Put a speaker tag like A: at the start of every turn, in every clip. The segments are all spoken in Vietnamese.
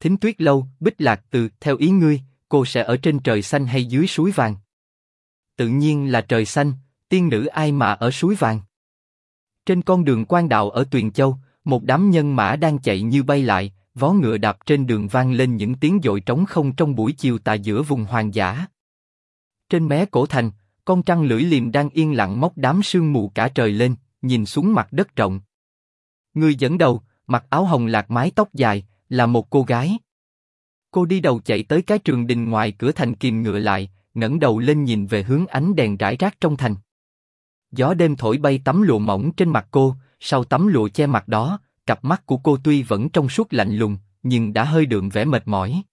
A: Thính Tuyết Lâu, Bích Lạc Từ, theo ý ngươi, cô sẽ ở trên trời xanh hay dưới suối vàng? Tự nhiên là trời xanh, tiên nữ ai mà ở suối vàng. Trên con đường quan đạo ở Tuyền Châu, một đám nhân mã đang chạy như bay lại, vó ngựa đạp trên đường vang lên những tiếng dội trống không trong buổi chiều tà giữa vùng hoang dã. Trên mé cổ thành, con trăng lưỡi liềm đang yên lặng móc đám sương mù cả trời lên, nhìn xuống mặt đất rộng. Người dẫn đầu, mặc áo hồng lạc mái tóc dài, là một cô gái. Cô đi đầu chạy tới cái trường đình ngoài cửa thành kìm ngựa lại, ngẩng đầu lên nhìn về hướng ánh đèn rải rác trong thành. Gió đêm thổi bay tấm lụa mỏng trên mặt cô, sau tấm lụa che mặt đó, cặp mắt của cô tuy vẫn trong suốt lạnh lùng, nhưng đã hơi đượm vẻ mệt mỏi.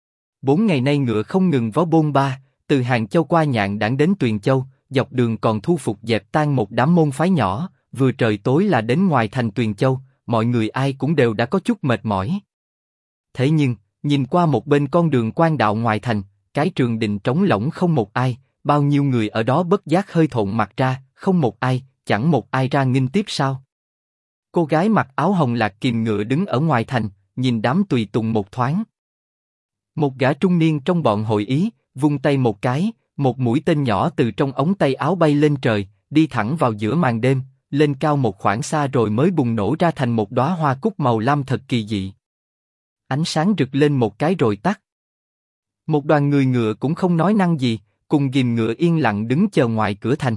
A: 4 ngày nay ngựa không ngừng vó bôn ba, từ Hàng Châu qua Nhạn Đảng đến Tuyền Châu, dọc đường còn thu phục dẹp tan một đám môn phái nhỏ, vừa trời tối là đến ngoài thành Tuyền Châu, mọi người ai cũng đều đã có chút mệt mỏi. Thế nhưng, nhìn qua một bên con đường quan đạo ngoài thành, cái trường đình trống lỗng không một ai, bao nhiêu người ở đó bất giác hơi thộn mặt ra, không một ai, chẳng một ai ra nghênh tiếp sao? Cô gái mặc áo hồng lạc kìm ngựa đứng ở ngoài thành, nhìn đám tùy tùng một thoáng. Một gã trung niên trong bọn hội ý, vung tay một cái, một mũi tên nhỏ từ trong ống tay áo bay lên trời, đi thẳng vào giữa màn đêm, lên cao một khoảng xa rồi mới bùng nổ ra thành một đóa hoa cúc màu lam thật kỳ dị. Ánh sáng rực lên một cái rồi tắt. Một đoàn người ngựa cũng không nói năng gì, cùng ghìm ngựa yên lặng đứng chờ ngoài cửa thành.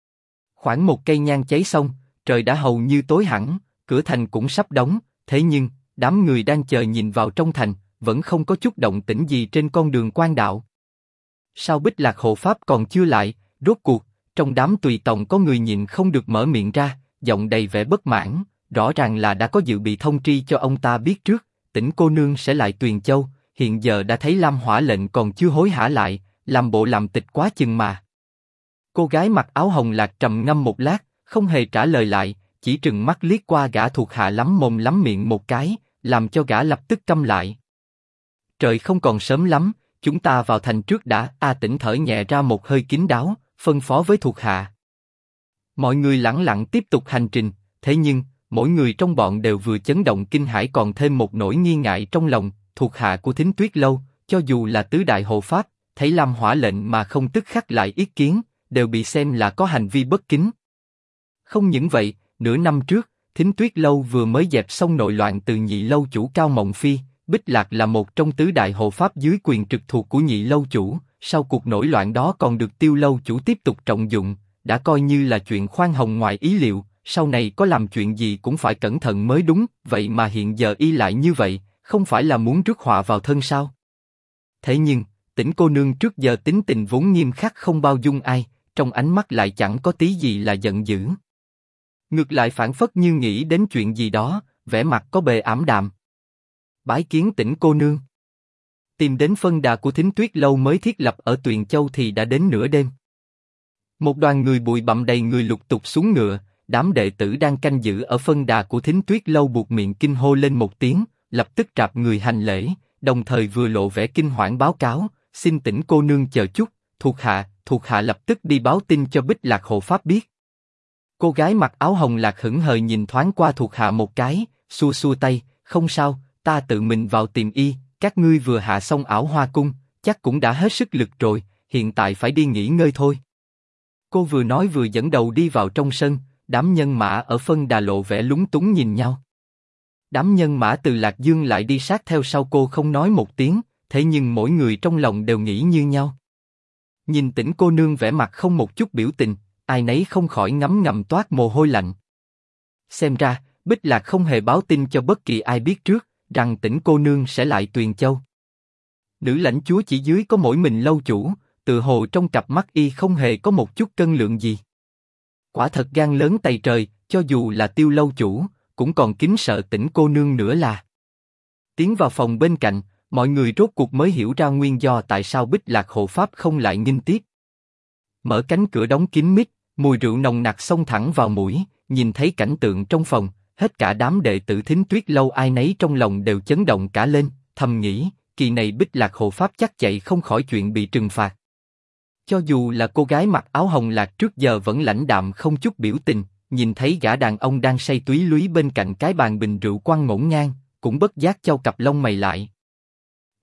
A: Khoảng một cây nhang cháy xong, trời đã hầu như tối hẳn, cửa thành cũng sắp đóng, thế nhưng, đám người đang chờ nhìn vào trong thành, vẫn không có chút động tĩnh gì trên con đường quan đạo. Sao Bích Lạc hộ pháp còn chưa lại, rốt cuộc, trong đám tùy tòng có người nhịn không được mở miệng ra, giọng đầy vẻ bất mãn, rõ ràng là đã có dự bị thông tri cho ông ta biết trước, Tĩnh cô nương sẽ lại Tuyền Châu, hiện giờ đã thấy Lam Hỏa lệnh còn chưa hối hả lại, làm bộ làm tịch quá chừng mà. Cô gái mặc áo hồng lạc trầm ngâm một lát, không hề trả lời lại, chỉ trừng mắt liếc qua gã thuộc hạ lắm mồm lắm miệng một cái, làm cho gã lập tức câm lại. Trời không còn sớm lắm, chúng ta vào thành trước đã. A Tĩnh thở nhẹ ra một hơi kín đáo, phân phó với thuộc hạ. Mọi người lẳng lặng tiếp tục hành trình, thế nhưng mỗi người trong bọn đều vừa chấn động kinh hãi còn thêm một nỗi nghi ngại trong lòng. Thuộc hạ của Thính Tuyết Lâu, cho dù là tứ đại hộ pháp, thấy Lam Hỏa lệnh mà không tức khắc lại ý kiến, đều bị xem là có hành vi bất kính. Không những vậy, nửa năm trước, Thính Tuyết Lâu vừa mới dẹp xong nội loạn từ Nhị lâu chủ Cao Mộng Phi. Bích Lạc là một trong tứ đại hộ pháp dưới quyền trực thuộc của Nhị lâu chủ. Sau cuộc nổi loạn đó còn được Tiêu lâu chủ tiếp tục trọng dụng, đã coi như là chuyện khoan hồng ngoài ý liệu. Sau này có làm chuyện gì cũng phải cẩn thận mới đúng. Vậy mà hiện giờ y lại như vậy, không phải là muốn rước họa vào thân sao? Thế nhưng, Tĩnh cô nương trước giờ tính tình vốn nghiêm khắc không bao dung ai, trong ánh mắt lại chẳng có tí gì là giận dữ. Ngược lại phảng phất như nghĩ đến chuyện gì đó, vẻ mặt có bề ảm đạm. Bái kiến Tĩnh cô nương. Tìm đến phân đà của Thính Tuyết Lâu mới thiết lập ở Tuyền Châu thì đã đến nửa đêm. Một đoàn người bụi bặm đầy người lục tục xuống ngựa, đám đệ tử đang canh giữ ở phân đà của Thính Tuyết Lâu buộc miệng kinh hô lên một tiếng, lập tức rạp người hành lễ, đồng thời vừa lộ vẻ kinh hoảng báo cáo, xin Tĩnh cô nương chờ chút, thuộc hạ lập tức đi báo tin cho Bích Lạc hộ pháp biết. Cô gái mặc áo hồng lạc hững hờ nhìn thoáng qua thuộc hạ một cái, xua xua tay, không sao, ta tự mình vào tìm y, các ngươi vừa hạ xong ảo hoa cung, chắc cũng đã hết sức lực rồi, hiện tại phải đi nghỉ ngơi thôi. Cô vừa nói vừa dẫn đầu đi vào trong sân, đám nhân mã ở phân đà lộ vẻ lúng túng nhìn nhau. Đám nhân mã từ Lạc Dương lại đi sát theo sau cô không nói một tiếng, thế nhưng mỗi người trong lòng đều nghĩ như nhau. Nhìn Tĩnh cô nương vẻ mặt không một chút biểu tình, ai nấy không khỏi ngấm ngầm toát mồ hôi lạnh. Xem ra, Bích Lạc không hề báo tin cho bất kỳ ai biết trước, rằng Tĩnh cô nương sẽ lại Tuyền Châu. Nữ lãnh chúa chỉ dưới có mỗi mình lâu chủ, tự hồ trong cặp mắt y không hề có một chút cân lượng gì. Quả thật gan lớn tày trời, cho dù là Tiêu lâu chủ, cũng còn kính sợ Tĩnh cô nương nữa là. Tiến vào phòng bên cạnh, mọi người rốt cuộc mới hiểu ra nguyên do tại sao Bích Lạc hộ pháp không lại nghênh tiếp. Mở cánh cửa đóng kín mít, mùi rượu nồng nặc xông thẳng vào mũi, nhìn thấy cảnh tượng trong phòng, hết cả đám đệ tử Thính Tuyết Lâu ai nấy trong lòng đều chấn động cả lên, thầm nghĩ, kỳ này Bích Lạc hộ pháp chắc chạy không khỏi chuyện bị trừng phạt. Cho dù là cô gái mặc áo hồng lạc trước giờ vẫn lãnh đạm không chút biểu tình, nhìn thấy gã đàn ông đang say túy lúy bên cạnh cái bàn bình rượu quăng ngổn ngang, cũng bất giác chau cặp lông mày lại.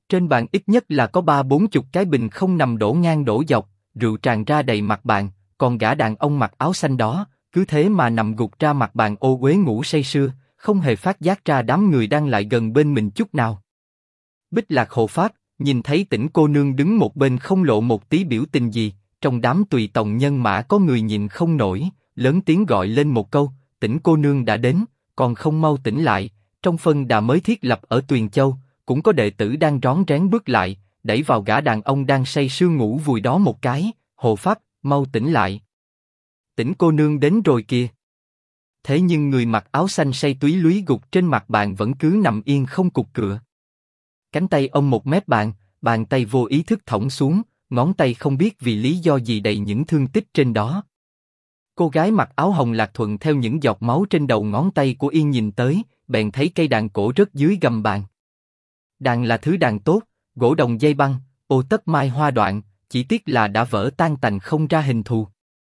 A: Trên bàn ít nhất là có 30-40 cái bình không nằm đổ ngang đổ dọc, rượu tràn ra đầy mặt bàn, còn gã đàn ông mặc áo xanh đó, cứ thế mà nằm gục ra mặt bàn ô uế ngủ say sưa, không hề phát giác ra đám người đang lại gần bên mình chút nào. Bích Lạc hộ pháp, nhìn thấy Tĩnh cô nương đứng một bên không lộ một tí biểu tình gì, trong đám tùy tòng nhân mã có người nhìn không nổi, lớn tiếng gọi lên một câu, Tĩnh cô nương đã đến, còn không mau tỉnh lại, trong phân đà mới thiết lập ở Tuyền Châu, cũng có đệ tử đang rón rén bước lại, đẩy vào gã đàn ông đang say sưa ngủ vùi đó một cái, hộ pháp, mau tỉnh lại. Tĩnh cô nương đến rồi kìa. Thế nhưng người mặc áo xanh say túy lúy gục trên mặt bàn vẫn cứ nằm yên không cục cựa. Cánh tay ông một mép bàn, bàn tay vô ý thức thõng xuống, ngón tay không biết vì lý do gì đầy những thương tích trên đó. Cô gái mặc áo hồng lạc thuận theo những giọt máu trên đầu ngón tay của Yên nhìn tới, bèn thấy cây đàn cổ rớt dưới gầm bàn. Đàn là thứ đàn tốt, gỗ đồng dây băng, ô tất mai hoa đoạn, chỉ tiếc là đã vỡ tan tành không ra hình thù.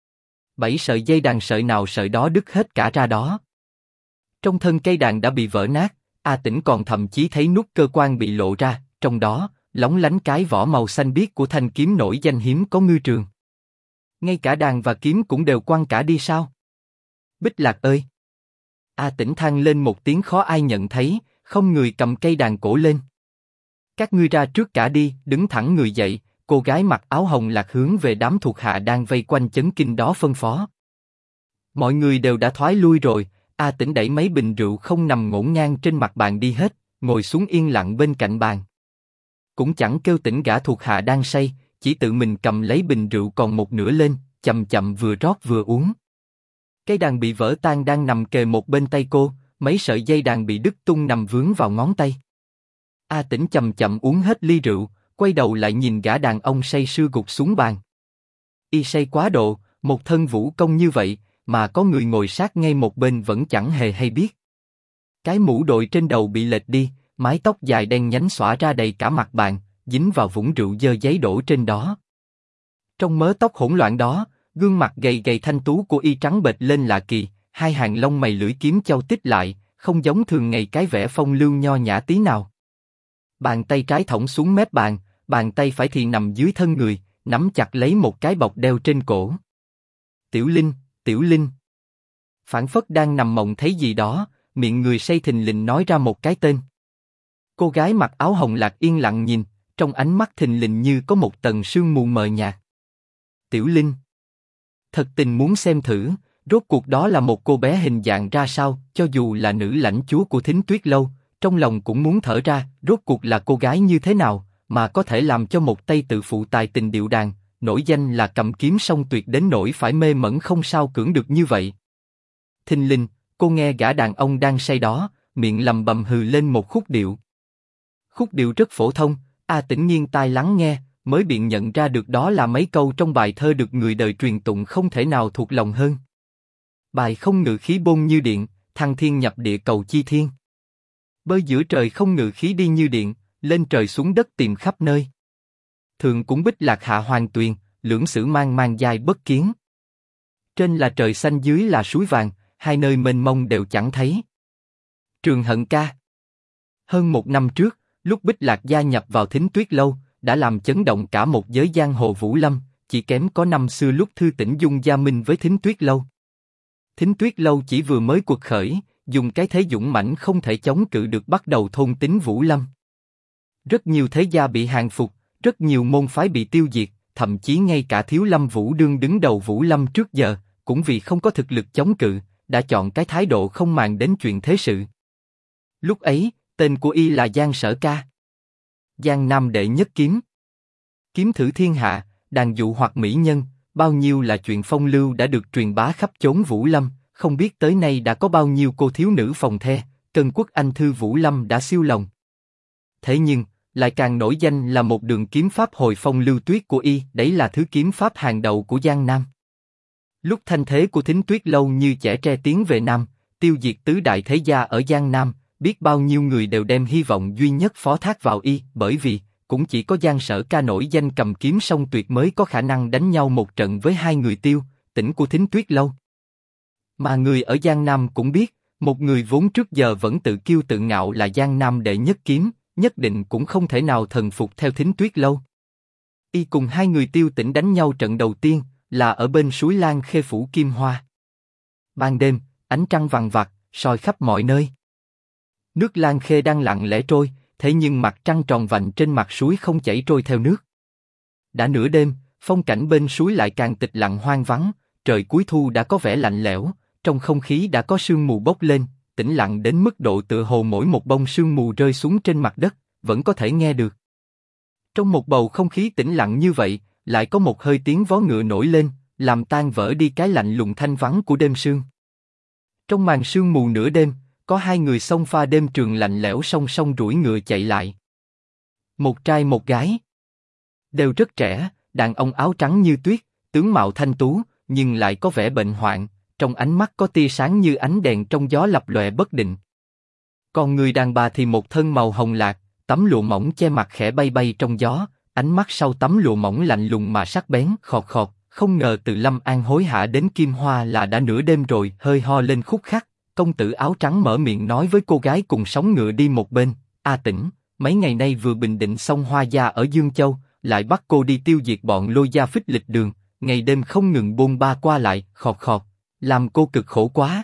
A: 7 sợi dây đàn sợi nào sợi đó đứt hết cả ra đó. Trong thân cây đàn đã bị vỡ nát, A Tĩnh còn thậm chí thấy nút cơ quan bị lộ ra, trong đó lóng lánh cái vỏ màu xanh biếc của thanh kiếm nổi danh hiếm có ngư trường. Ngay cả đàn và kiếm cũng đều quăng cả đi sao? Bích Lạc ơi! A Tĩnh than lên một tiếng khó ai nhận thấy, không người cầm cây đàn cổ lên. Các ngươi ra trước cả đi, đứng thẳng người dậy, cô gái mặc áo hồng lạc hướng về đám thuộc hạ đang vây quanh chấn kinh đó phân phó. Mọi người đều đã thoái lui rồi, A Tĩnh đẩy mấy bình rượu không nằm ngổn ngang trên mặt bàn đi hết, ngồi xuống yên lặng bên cạnh bàn. Cũng chẳng kêu tỉnh gã thuộc hạ đang say, chỉ tự mình cầm lấy bình rượu còn một nửa lên, chậm chậm vừa rót vừa uống. Cây đàn bị vỡ tan đang nằm kề một bên tay cô, mấy sợi dây đàn bị đứt tung nằm vướng vào ngón tay. A Tĩnh chậm chậm uống hết ly rượu, quay đầu lại nhìn gã đàn ông say sưa gục xuống bàn. Y say quá độ, một thân vũ công như vậy, mà có người ngồi sát ngay một bên vẫn chẳng hề hay biết. Cái mũ đội trên đầu bị lệch đi, mái tóc dài đen nhánh xõa ra đầy cả mặt bàn, dính vào vũng rượu dơ giấy đổ trên đó. Trong mớ tóc hỗn loạn đó, gương mặt gầy gầy thanh tú của Y trắng bệch lên lạ kỳ, hai hàng lông mày lưỡi kiếm châu tích lại, không giống thường ngày cái vẻ phong lưu nho nhã tí nào. Bàn tay trái thõng xuống mép bàn, bàn tay phải thì nằm dưới thân người, nắm chặt lấy một cái bọc đeo trên cổ. Tiểu Linh, Tiểu Linh. Phảng phất đang nằm mộng thấy gì đó, miệng người say thình lình nói ra một cái tên. Cô gái mặc áo hồng lạc yên lặng nhìn, trong ánh mắt thình lình như có một tầng sương mù mờ nhạt. Tiểu Linh. Thật tình muốn xem thử, rốt cuộc đó là một cô bé hình dạng ra sao, cho dù là nữ lãnh chúa của Thính Tuyết Lâu, trong lòng cũng muốn thở ra, rốt cuộc là cô gái như thế nào, mà có thể làm cho một Tây tự phụ tài tình điệu đàn, nổi danh là cầm kiếm song tuyệt đến nỗi phải mê mẩn không sao cưỡng được như vậy. Thình lình, cô nghe gã đàn ông đang say đó, miệng lầm bầm hừ lên một khúc điệu. Khúc điệu rất phổ thông, A Tĩnh nghiêng tai lắng nghe, mới biện nhận ra được đó là mấy câu trong bài thơ được người đời truyền tụng không thể nào thuộc lòng hơn. Bài không ngự khí bôn như điện, thăng thiên nhập địa cầu chi thiên. Bơi giữa trời không ngự khí đi như điện, lên trời xuống đất tìm khắp nơi. Thường cũng Bích Lạc hạ hoàng tuyền, lưỡng sử mang mang dài bất kiến. Trên là trời xanh dưới là suối vàng, hai nơi mênh mông đều chẳng thấy. Trường Hận ca. Hơn 1 năm trước, lúc Bích Lạc gia nhập vào Thính Tuyết Lâu, đã làm chấn động cả một giới giang hồ Vũ Lâm, chỉ kém có năm xưa lúc Thư Tĩnh Dung gia minh với Thính Tuyết Lâu. Thính Tuyết Lâu chỉ vừa mới quật khởi, dùng cái thế dũng mãnh không thể chống cự được bắt đầu thôn tính Vũ Lâm. Rất nhiều thế gia bị hàng phục, rất nhiều môn phái bị tiêu diệt, thậm chí ngay cả Thiếu Lâm Vũ Đương đứng đầu Vũ Lâm trước giờ, cũng vì không có thực lực chống cự, đã chọn cái thái độ không màng đến chuyện thế sự. Lúc ấy, tên của Y là Giang Sở Ca. Giang Nam đệ nhất kiếm. Kiếm thử thiên hạ, đàn dụ hoặc mỹ nhân, bao nhiêu là chuyện phong lưu đã được truyền bá khắp chốn Vũ Lâm, không biết tới nay đã có bao nhiêu cô thiếu nữ phòng the, cân quốc anh thư Vũ Lâm đã siêu lòng. Thế nhưng, lại càng nổi danh là một đường kiếm pháp hồi phong lưu tuyết của Y, đấy là thứ kiếm pháp hàng đầu của Giang Nam. Lúc thanh thế của Thính Tuyết Lâu như chẻ tre tiến về Nam, tiêu diệt tứ đại thế gia ở Giang Nam, biết bao nhiêu người đều đem hy vọng duy nhất phó thác vào Y, bởi vì cũng chỉ có Giang Sở Ca nổi danh cầm kiếm song tuyệt mới có khả năng đánh nhau một trận với hai người Tiêu, Tĩnh của Thính Tuyết Lâu. Mà người ở Giang Nam cũng biết, một người vốn trước giờ vẫn tự kiêu tự ngạo là Giang Nam đệ nhất kiếm, nhất định cũng không thể nào thần phục theo Thính Tuyết lâu. Y cùng hai người Tiêu Tĩnh đánh nhau trận đầu tiên là ở bên suối Lan Khê phủ Kim Hoa. Ban đêm, ánh trăng vằng vặc, soi khắp mọi nơi. Nước Lan Khê đang lặng lẽ trôi, thế nhưng mặt trăng tròn vành trên mặt suối không chảy trôi theo nước. Đã nửa đêm, phong cảnh bên suối lại càng tịch lặng hoang vắng, trời cuối thu đã có vẻ lạnh lẽo, trong không khí đã có sương mù bốc lên, tĩnh lặng đến mức độ tựa hồ mỗi một bông sương mù rơi xuống trên mặt đất, vẫn có thể nghe được. Trong một bầu không khí tĩnh lặng như vậy, lại có một hơi tiếng vó ngựa nổi lên, làm tan vỡ đi cái lạnh lùng thanh vắng của đêm sương. Trong màn sương mù nửa đêm, có hai người xông pha đêm trường lạnh lẽo song song đuổi ngựa chạy lại. Một trai một gái. Đều rất trẻ, đàn ông áo trắng như tuyết, tướng mạo thanh tú, nhưng lại có vẻ bệnh hoạn, trong ánh mắt có tia sáng như ánh đèn trong gió lập lòe bất định. Còn người đàn bà thì một thân màu hồng lạc, tấm lụa mỏng che mặt khẽ bay bay trong gió, ánh mắt sau tấm lụa mỏng lạnh lùng mà sắc bén, khọt khọt. Không ngờ từ Lâm An hối hả đến Kim Hoa là đã nửa đêm rồi, hơi ho lên khúc khắc. Công tử áo trắng mở miệng nói với cô gái cùng sóng ngựa đi một bên, A Tĩnh, mấy ngày nay vừa bình định xong Hoa gia ở Dương Châu, lại bắt cô đi tiêu diệt bọn Lôi gia phích lịch đường, ngày đêm không ngừng bôn ba qua lại, khọt khọt, làm cô cực khổ quá.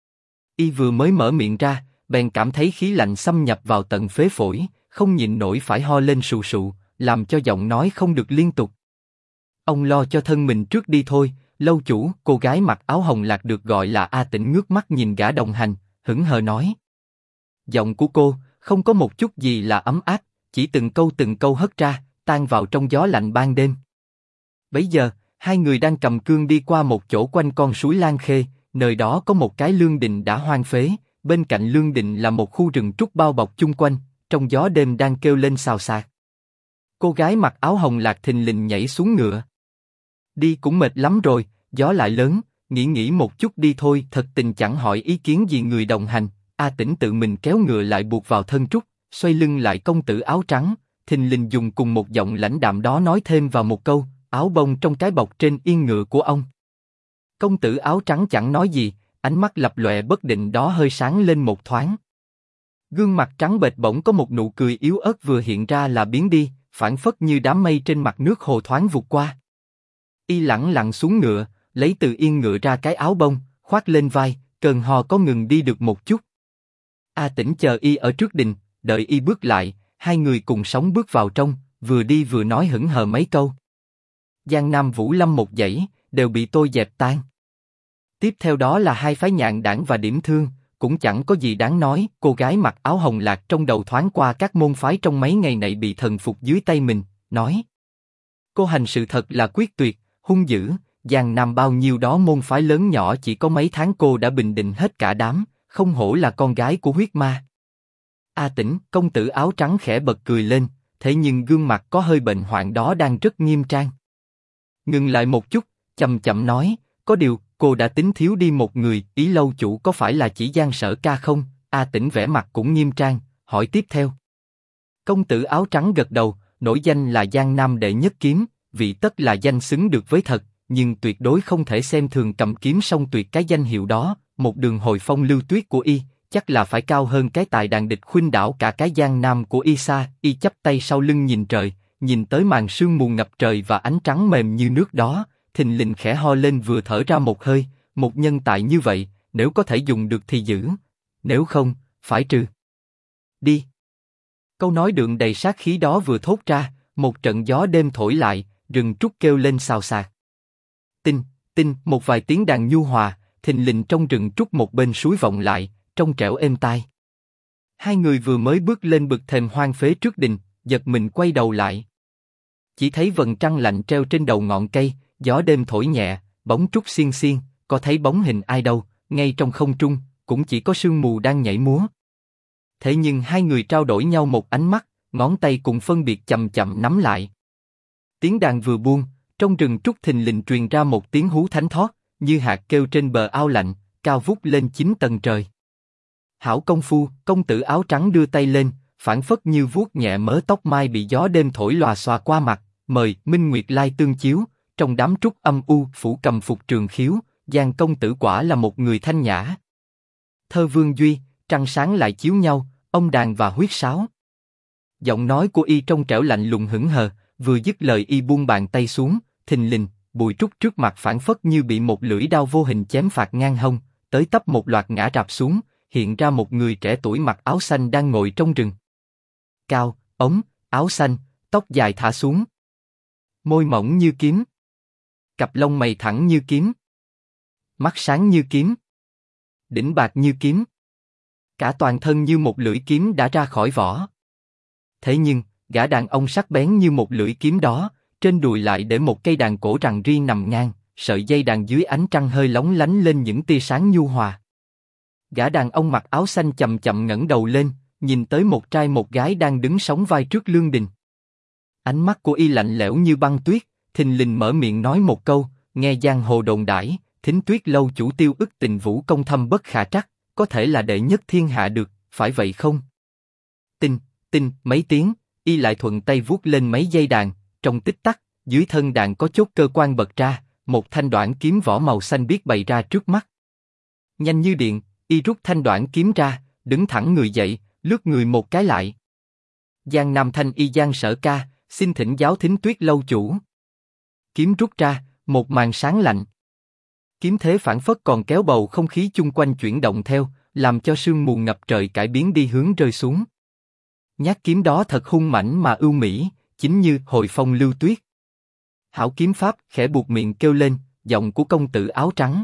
A: Y vừa mới mở miệng ra, bèn cảm thấy khí lạnh xâm nhập vào tận phế phổi, không nhịn nổi phải ho lên sù sụ, làm cho giọng nói không được liên tục. Ông lo cho thân mình trước đi thôi, lâu chủ. Cô gái mặc áo hồng lạc được gọi là A Tĩnh ngước mắt nhìn gã đồng hành, hững hờ nói. Giọng của cô không có một chút gì là ấm áp, chỉ từng câu hất ra, tan vào trong gió lạnh ban đêm. Bấy giờ, hai người đang cầm cương đi qua một chỗ quanh con suối Lan Khê, nơi đó có một cái lương đình đã hoang phế, bên cạnh lương đình là một khu rừng trúc bao bọc chung quanh, trong gió đêm đang kêu lên xào xạc. Cô gái mặc áo hồng lạc thình lình nhảy xuống ngựa. Đi cũng mệt lắm rồi, gió lại lớn, nghỉ một chút đi thôi. Thật tình chẳng hỏi ý kiến gì người đồng hành, A Tĩnh tự mình kéo ngựa lại buộc vào thân trúc, xoay lưng lại công tử áo trắng, thình lình dùng cùng một giọng lãnh đạm đó nói thêm vào một câu, áo bông trong cái bọc trên yên ngựa của ông. Công tử áo trắng chẳng nói gì, ánh mắt lập lòe bất định đó hơi sáng lên một thoáng. Gương mặt trắng bệch bỗng có một nụ cười yếu ớt vừa hiện ra là biến đi, phảng phất như đám mây trên mặt nước hồ thoáng vụt qua. Y lẳng lặng xuống ngựa, lấy từ yên ngựa ra cái áo bông, khoác lên vai, cơn ho có ngừng đi được một chút. A Tĩnh chờ Y ở trước đình, đợi Y bước lại, hai người cùng sóng bước vào trong, vừa đi vừa nói hững hờ mấy câu. Giang Nam Vũ Lâm một dãy, đều bị tôi dẹp tan. Tiếp theo đó là hai phái Nhạn Đảng và Điểm Thương, cũng chẳng có gì đáng nói. Cô gái mặc áo hồng lạc trong đầu thoáng qua các môn phái trong mấy ngày này bị thần phục dưới tay mình, nói: cô hành sự thật là quyết tuyệt, hung dữ. Giang Nam bao nhiêu đó môn phái lớn nhỏ chỉ có mấy tháng cô đã bình định hết cả đám, không hổ là con gái của huyết ma. A Tĩnh, công tử áo trắng khẽ bật cười lên, thế nhưng gương mặt có hơi bệnh hoạn đó đang rất nghiêm trang. Ngừng lại một chút, chậm chậm nói, có điều cô đã tính thiếu đi một người, ý lâu chủ có phải là chỉ Giang Sở Ca không? A Tĩnh vẻ mặt cũng nghiêm trang, hỏi tiếp theo. Công tử áo trắng gật đầu, nổi danh là Giang Nam đệ nhất kiếm, vị tất là danh xứng được với thật, nhưng tuyệt đối không thể xem thường cầm kiếm song tuyệt cái danh hiệu đó. Một đường hồi phong lưu tuyết của Y, chắc là phải cao hơn cái tài đàn địch khuynh đảo cả cái Giang Nam của Y xa. Y chắp tay sau lưng nhìn trời, nhìn tới màn sương mù ngập trời và ánh trắng mềm như nước đó, thình lình khẽ ho lên vừa thở ra một hơi. Một nhân tài như vậy, nếu có thể dùng được thì giữ, nếu không, phải trừ. Đi. Câu nói đượm đầy sát khí đó vừa thốt ra, một trận gió đêm thổi lại, rừng trúc kêu lên xào xạc. Tinh, tinh, một vài tiếng đàn nhu hòa, thình lình trong rừng trúc một bên suối vọng lại, trong trẻo êm tai. Hai người vừa mới bước lên bậc thềm hoang phế trước đình, giật mình quay đầu lại. Chỉ thấy vầng trăng lạnh treo trên đầu ngọn cây, gió đêm thổi nhẹ, bóng trúc xiên xiên, có thấy bóng hình ai đâu, ngay trong không trung, cũng chỉ có sương mù đang nhảy múa. Thế nhưng hai người trao đổi nhau một ánh mắt, ngón tay cùng phân biệt chậm chậm nắm lại. Tiếng đàn vừa buông, trong rừng trúc thình lình truyền ra một tiếng hú thánh thót, như hạt kêu trên bờ ao lạnh, cao vút lên 9 tầng trời. Hảo công phu, công tử áo trắng đưa tay lên, phảng phất như vuốt nhẹ mớ tóc mai bị gió đêm thổi lòa xòa qua mặt, mời Minh Nguyệt Lai tương chiếu. Trong đám trúc âm u, phủ cầm phục trường khiếu, Giang công tử quả là một người thanh nhã. Thơ Vương Duy, trăng sáng lại chiếu nhau, ông đàn và huyết sáo. Giọng nói của y trong trẻo lạnh lùng hững hờ, vừa dứt lời y buông bàn tay xuống, thình lình, Bùi Trúc trước mặt phảng phất như bị một lưỡi đao vô hình chém phạt ngang hông, tới tấp một loạt ngã rạp xuống, hiện ra một người trẻ tuổi mặc áo xanh đang ngồi trong rừng. Cao, ống, áo xanh, tóc dài thả xuống. Môi mỏng như kiếm. Cặp lông mày thẳng như kiếm. Mắt sáng như kiếm. Đỉnh bạc như kiếm. Cả toàn thân như một lưỡi kiếm đã ra khỏi vỏ. Thế nhưng, gã đàn ông sắc bén như một lưỡi kiếm đó, trên đùi lại để một cây đàn cổ rằn ri nằm ngang, sợi dây đàn dưới ánh trăng hơi lóng lánh lên những tia sáng nhu hòa. Gã đàn ông mặc áo xanh chậm chậm ngẩng đầu lên, nhìn tới một trai một gái đang đứng sóng vai trước lương đình. Ánh mắt của y lạnh lẽo như băng tuyết, thình lình mở miệng nói một câu, nghe giang hồ đồn đãi, Thính Tuyết lâu chủ Tiêu Ức tình vũ công thâm bất khả trắc, có thể là đệ nhất thiên hạ được, phải vậy không? Tinh, mấy tiếng, y lại thuận tay vuốt lên mấy dây đàn, trong tích tắc, dưới thân đàn có chốt cơ quan bật ra, một thanh đoản kiếm vỏ màu xanh biếc bày ra trước mắt. Nhanh như điện, y rút thanh đoản kiếm ra, đứng thẳng người dậy, lướt người một cái lại. Giang Nam Thanh y Giang Sở Ca, xin thỉnh giáo Thính Tuyết lâu chủ. Kiếm rút ra, một màn sáng lạnh. Kiếm thế phảng phất còn kéo bầu không khí chung quanh chuyển động theo, làm cho sương mù ngập trời cải biến đi hướng rơi xuống. Nhát kiếm đó thật hung mãnh mà ưu mỹ, chính như hồi phong lưu tuyết. Hảo kiếm pháp, khẽ buộc miệng kêu lên, giọng của công tử áo trắng.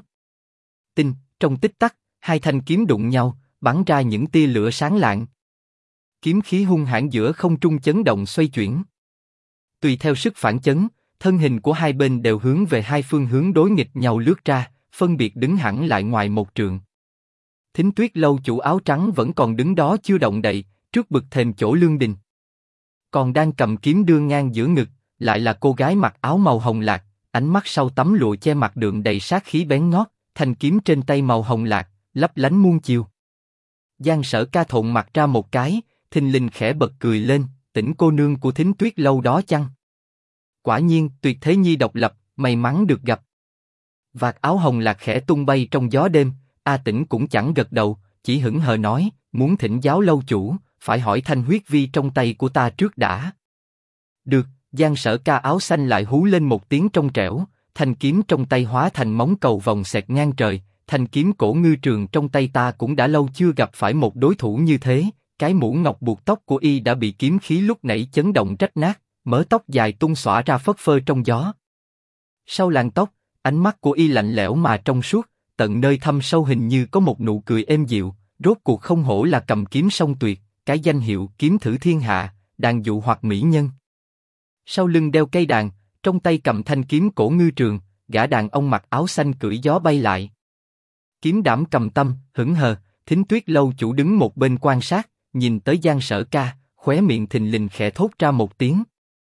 A: Trong tích tắc, hai thanh kiếm đụng nhau, bắn ra những tia lửa sáng lạng. Kiếm khí hung hãn giữa không trung chấn động xoay chuyển. Tùy theo sức phản chấn, thân hình của hai bên đều hướng về hai phương hướng đối nghịch nhau lướt ra, phân biệt đứng hẳn lại ngoài một trượng. Thính Tuyết lâu chủ áo trắng vẫn còn đứng đó chưa động đậy, trước bực thềm chỗ lương đình. Còn đang cầm kiếm đưa ngang giữa ngực, lại là cô gái mặc áo màu hồng lạc, ánh mắt sau tấm lụa che mặt đượm đầy sát khí bén ngót, thanh kiếm trên tay màu hồng lạc, lấp lánh muôn chiều. Giang Sở Ca thộn mặt ra một cái, thình lình khẽ bật cười lên, Tỉnh cô nương của Thính Tuyết lâu đó chăng? Quả nhiên, tuyệt thế nhi độc lập, may mắn được gặp. Vạt áo hồng lạc khẽ tung bay trong gió đêm, A Tĩnh cũng chẳng gật đầu, chỉ hững hờ nói, muốn thỉnh giáo lâu chủ, phải hỏi thanh huyết vi trong tay của ta trước đã. Được, Giang Sở Ca áo xanh lại hú lên một tiếng trong trẻo, thanh kiếm trong tay hóa thành móng cầu vòng xẹt ngang trời, thanh kiếm cổ ngư trường trong tay ta cũng đã lâu chưa gặp phải một đối thủ như thế, cái mũ ngọc buộc tóc của y đã bị kiếm khí lúc nãy chấn động rách nát, mớ tóc dài tung xõa ra phất phơ trong gió. Sau làn tóc, ánh mắt của y lạnh lẽo mà trong suốt, tận nơi thâm sâu hình như có một nụ cười êm dịu, rốt cuộc không hổ là cầm kiếm song tuyệt, cái danh hiệu kiếm thử thiên hạ, đàn dụ hoặc mỹ nhân. Sau lưng đeo cây đàn, trong tay cầm thanh kiếm cổ ngư trường, gã đàn ông mặc áo xanh cưỡi gió bay lại. Kiếm đảm cầm tâm, hững hờ, Thính Tuyết lâu chủ đứng một bên quan sát, nhìn tới Giang Sở Ca, khóe miệng thình lình khẽ thốt ra một tiếng.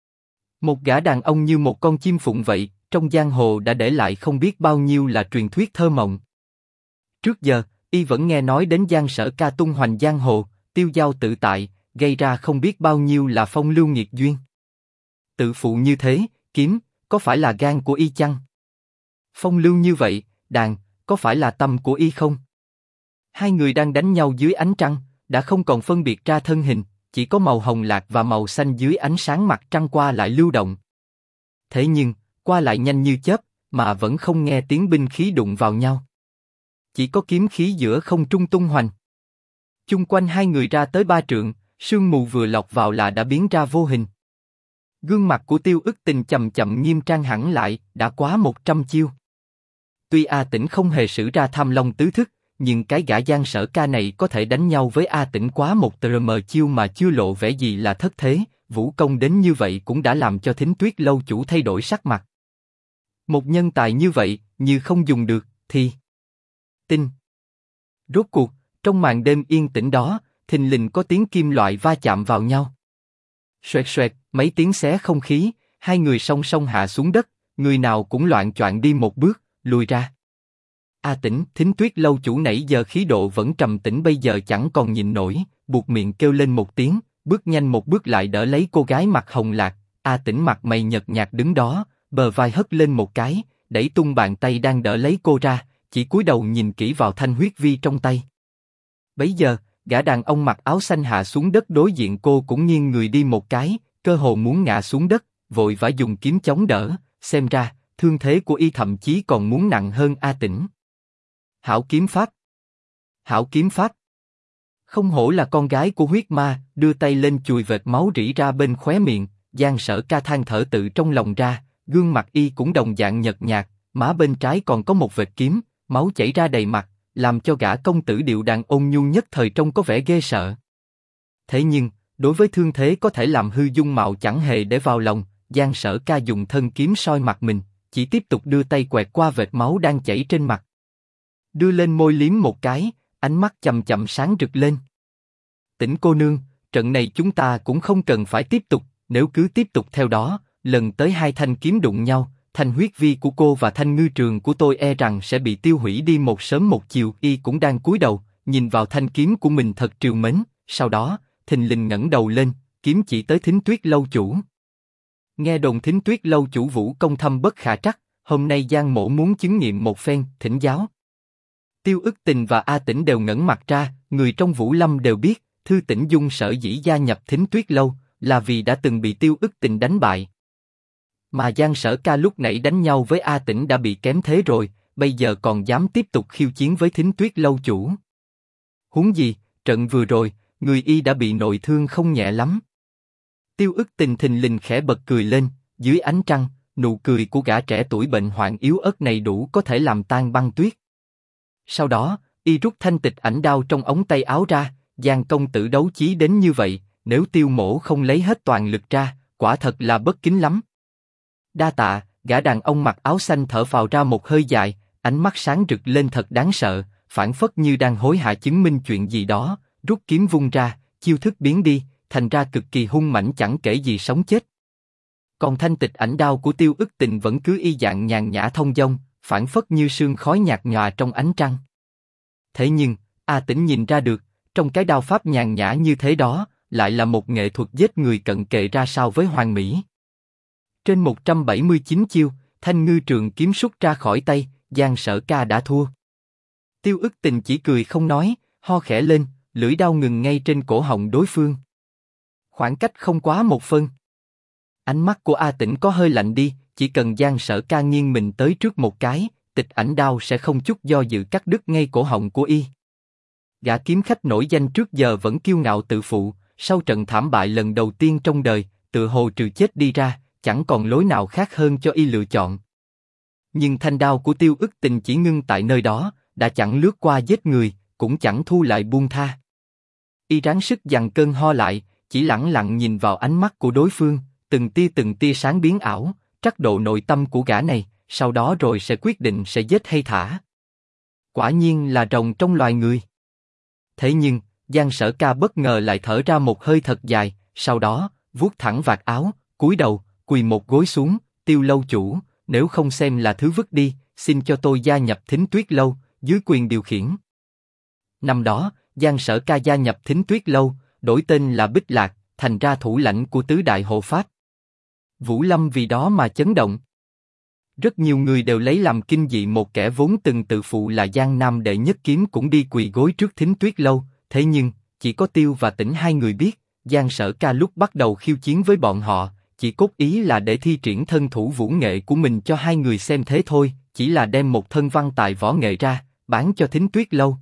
A: Một gã đàn ông như một con chim phụng vậy, trong giang hồ đã để lại không biết bao nhiêu là truyền thuyết thơ mộng. Trước giờ, y vẫn nghe nói đến Giang Sở Ca tung hoành giang hồ, tiêu dao tự tại, gây ra không biết bao nhiêu là phong lưu nghiệt duyên. Tự phụ như thế, kiếm, có phải là gan của y chăng? Phong lưu như vậy, đàn, có phải là tâm của y không? Hai người đang đánh nhau dưới ánh trăng, đã không còn phân biệt ra thân hình, chỉ có màu hồng lạc và màu xanh dưới ánh sáng mặt trăng qua lại lưu động. Thế nhưng, qua lại nhanh như chớp, mà vẫn không nghe tiếng binh khí đụng vào nhau. Chỉ có kiếm khí giữa không trung tung hoành. Chung quanh hai người ra tới 3 trượng, sương mù vừa lọt vào là đã biến ra vô hình. Gương mặt của Tiêu Ức Tình chậm chậm nghiêm trang hẳn lại, đã quá 100 chiêu. Tuy A Tĩnh không hề sử ra Tham Long tứ thức, nhưng cái gã Giang Sở Ca này có thể đánh nhau với A Tĩnh quá một trm chiêu mà chưa lộ vẻ gì là thất thế, vũ công đến như vậy cũng đã làm cho Thính Tuyết lâu chủ thay đổi sắc mặt. Một nhân tài như vậy, như không dùng được, thì... Rốt cuộc, trong màn đêm yên tĩnh đó, thình lình có tiếng kim loại va chạm vào nhau. Xoẹt xoẹt, mấy tiếng xé không khí, hai người song song hạ xuống đất, người nào cũng loạng choạng đi một bước, lùi ra. A Tĩnh, Thính Tuyết lâu chủ nãy giờ khí độ vẫn trầm tĩnh bây giờ chẳng còn nhịn nổi, buột miệng kêu lên một tiếng, bước nhanh một bước lại đỡ lấy cô gái mặt hồng lạc. A Tĩnh mặt mày nhợt nhạt đứng đó, bờ vai hất lên một cái, đẩy tung bàn tay đang đỡ lấy cô ra, chỉ cúi đầu nhìn kỹ vào thanh huyết vi trong tay. Bấy giờ, gã đàn ông mặc áo xanh hạ xuống đất đối diện cô cũng nghiêng người đi một cái, cơ hồ muốn ngã xuống đất, vội vã dùng kiếm chống đỡ, xem ra, thương thế của y thậm chí còn muốn nặng hơn A Tĩnh. Hảo kiếm pháp! Hảo kiếm pháp! Không hổ là con gái của huyết ma, đưa tay lên chùi vệt máu rỉ ra bên khóe miệng, Giang Sở Ca than thở tự trong lòng ra, gương mặt y cũng đồng dạng nhợt nhạt, má bên trái còn có một vệt kiếm, máu chảy ra đầy mặt, làm cho gã công tử điệu đàn ôn nhu nhất thời trông có vẻ ghê sợ. Thế nhưng, đối với thương thế có thể làm hư dung mạo chẳng hề để vào lòng, Giang Sở Ca dùng thân kiếm soi mặt mình, chỉ tiếp tục đưa tay quẹt qua vệt máu đang chảy trên mặt. Đưa lên môi liếm một cái, ánh mắt chậm chậm sáng rực lên. Tĩnh cô nương, trận này chúng ta cũng không cần phải tiếp tục, nếu cứ tiếp tục theo đó, lần tới hai thanh kiếm đụng nhau, thanh huyết vi của cô và thanh ngư trường của tôi e rằng sẽ bị tiêu hủy đi một sớm một chiều. Y cũng đang cúi đầu, nhìn vào thanh kiếm của mình thật trìu mến, sau đó, thình lình ngẩng đầu lên, kiếm chỉ tới Thính Tuyết lâu chủ. Nghe đồn Thính Tuyết lâu chủ vũ công thâm bất khả trắc, hôm nay Giang mỗ muốn chứng nghiệm một phen, thỉnh giáo. Tiêu Ức Tình và A Tĩnh đều ngẩng mặt ra, người trong Vũ Lâm đều biết, Thư Tĩnh Dung sở dĩ gia nhập Thính Tuyết lâu, là vì đã từng bị Tiêu Ức Tình đánh bại. Mà Giang Sở Ca lúc nãy đánh nhau với A Tĩnh đã bị kém thế rồi, bây giờ còn dám tiếp tục khiêu chiến với Thính Tuyết lâu chủ. Huống gì, trận vừa rồi, người y đã bị nội thương không nhẹ lắm. Tiêu Ức Tình thình lình khẽ bật cười lên, dưới ánh trăng, nụ cười của gã trẻ tuổi bệnh hoạn yếu ớt này đủ có thể làm tan băng tuyết. Sau đó, y rút thanh tịch ảnh đao trong ống tay áo ra, Giang công tử đấu chí đến như vậy, nếu Tiêu mỗ không lấy hết toàn lực ra, quả thật là bất kính lắm. Đa tạ, gã đàn ông mặc áo xanh thở phào ra một hơi dài, ánh mắt sáng rực lên thật đáng sợ, phảng phất như đang hối hả chứng minh chuyện gì đó, rút kiếm vung ra, chiêu thức biến đi, thành ra cực kỳ hung mãnh chẳng kể gì sống chết. Còn thanh tịch ảnh đao của Tiêu Ức Tình vẫn cứ y dạng nhàn nhã thông dong, phảng phất như sương khói nhạt nhòa trong ánh trăng. Thế nhưng, A Tĩnh nhìn ra được, trong cái đao pháp nhàn nhã như thế đó, lại là một nghệ thuật giết người cận kề ra sao với hoàn mỹ. Trên 179 chiêu, thanh ngư trường kiếm sút ra khỏi tay, Giang Sở Ca đã thua. Tiêu Ức Tình chỉ cười không nói, ho khẽ lên, lưỡi đao ngừng ngay trên cổ họng đối phương. Khoảng cách không quá một phân. Ánh mắt của A Tĩnh có hơi lạnh đi, chỉ cần Giang Sở Ca nghiêng mình tới trước một cái, tịch ảnh đao sẽ không chút do dự cắt đứt ngay cổ họng của y. Gã kiếm khách nổi danh trước giờ vẫn kiêu ngạo tự phụ, sau trận thảm bại lần đầu tiên trong đời, tự hồ trừ chết đi ra, chẳng còn lối nào khác hơn cho y lựa chọn. Nhưng thanh đao của Tiêu Ức Tình chỉ ngưng tại nơi đó, đã chẳng lướt qua giết người, cũng chẳng thu lại buông tha. Y ráng sức dằn cơn ho lại, chỉ lẳng lặng nhìn vào ánh mắt của đối phương, từng tia sáng biến ảo, trắc độ nội tâm của gã này, sau đó rồi sẽ quyết định sẽ giết hay thả. Quả nhiên là rồng trong loài người. Thế nhưng, Giang Sở Ca bất ngờ lại thở ra một hơi thật dài, sau đó, vuốt thẳng vạt áo, cúi đầu, quỳ một gối xuống, Tiêu lâu chủ, nếu không xem là thứ vứt đi, xin cho tôi gia nhập Thính Tuyết lâu, dưới quyền điều khiển. Năm đó, Giang Sở Ca gia nhập Thính Tuyết lâu, đổi tên là Bích Lạc, thành ra thủ lãnh của tứ đại hộ pháp. Vũ Lâm vì đó mà chấn động. Rất nhiều người đều lấy làm kinh dị một kẻ vốn từng tự phụ là Giang Nam đệ nhất kiếm cũng đi quỳ gối trước Thính Tuyết lâu, thế nhưng, chỉ có Tiêu và Tĩnh hai người biết, Giang Sở Ca lúc bắt đầu khiêu chiến với bọn họ, chỉ cốt ý là để thi triển thân thủ vũ nghệ của mình cho hai người xem thế thôi, chỉ là đem một thân văn tài võ nghệ ra, bán cho Thính Tuyết lâu.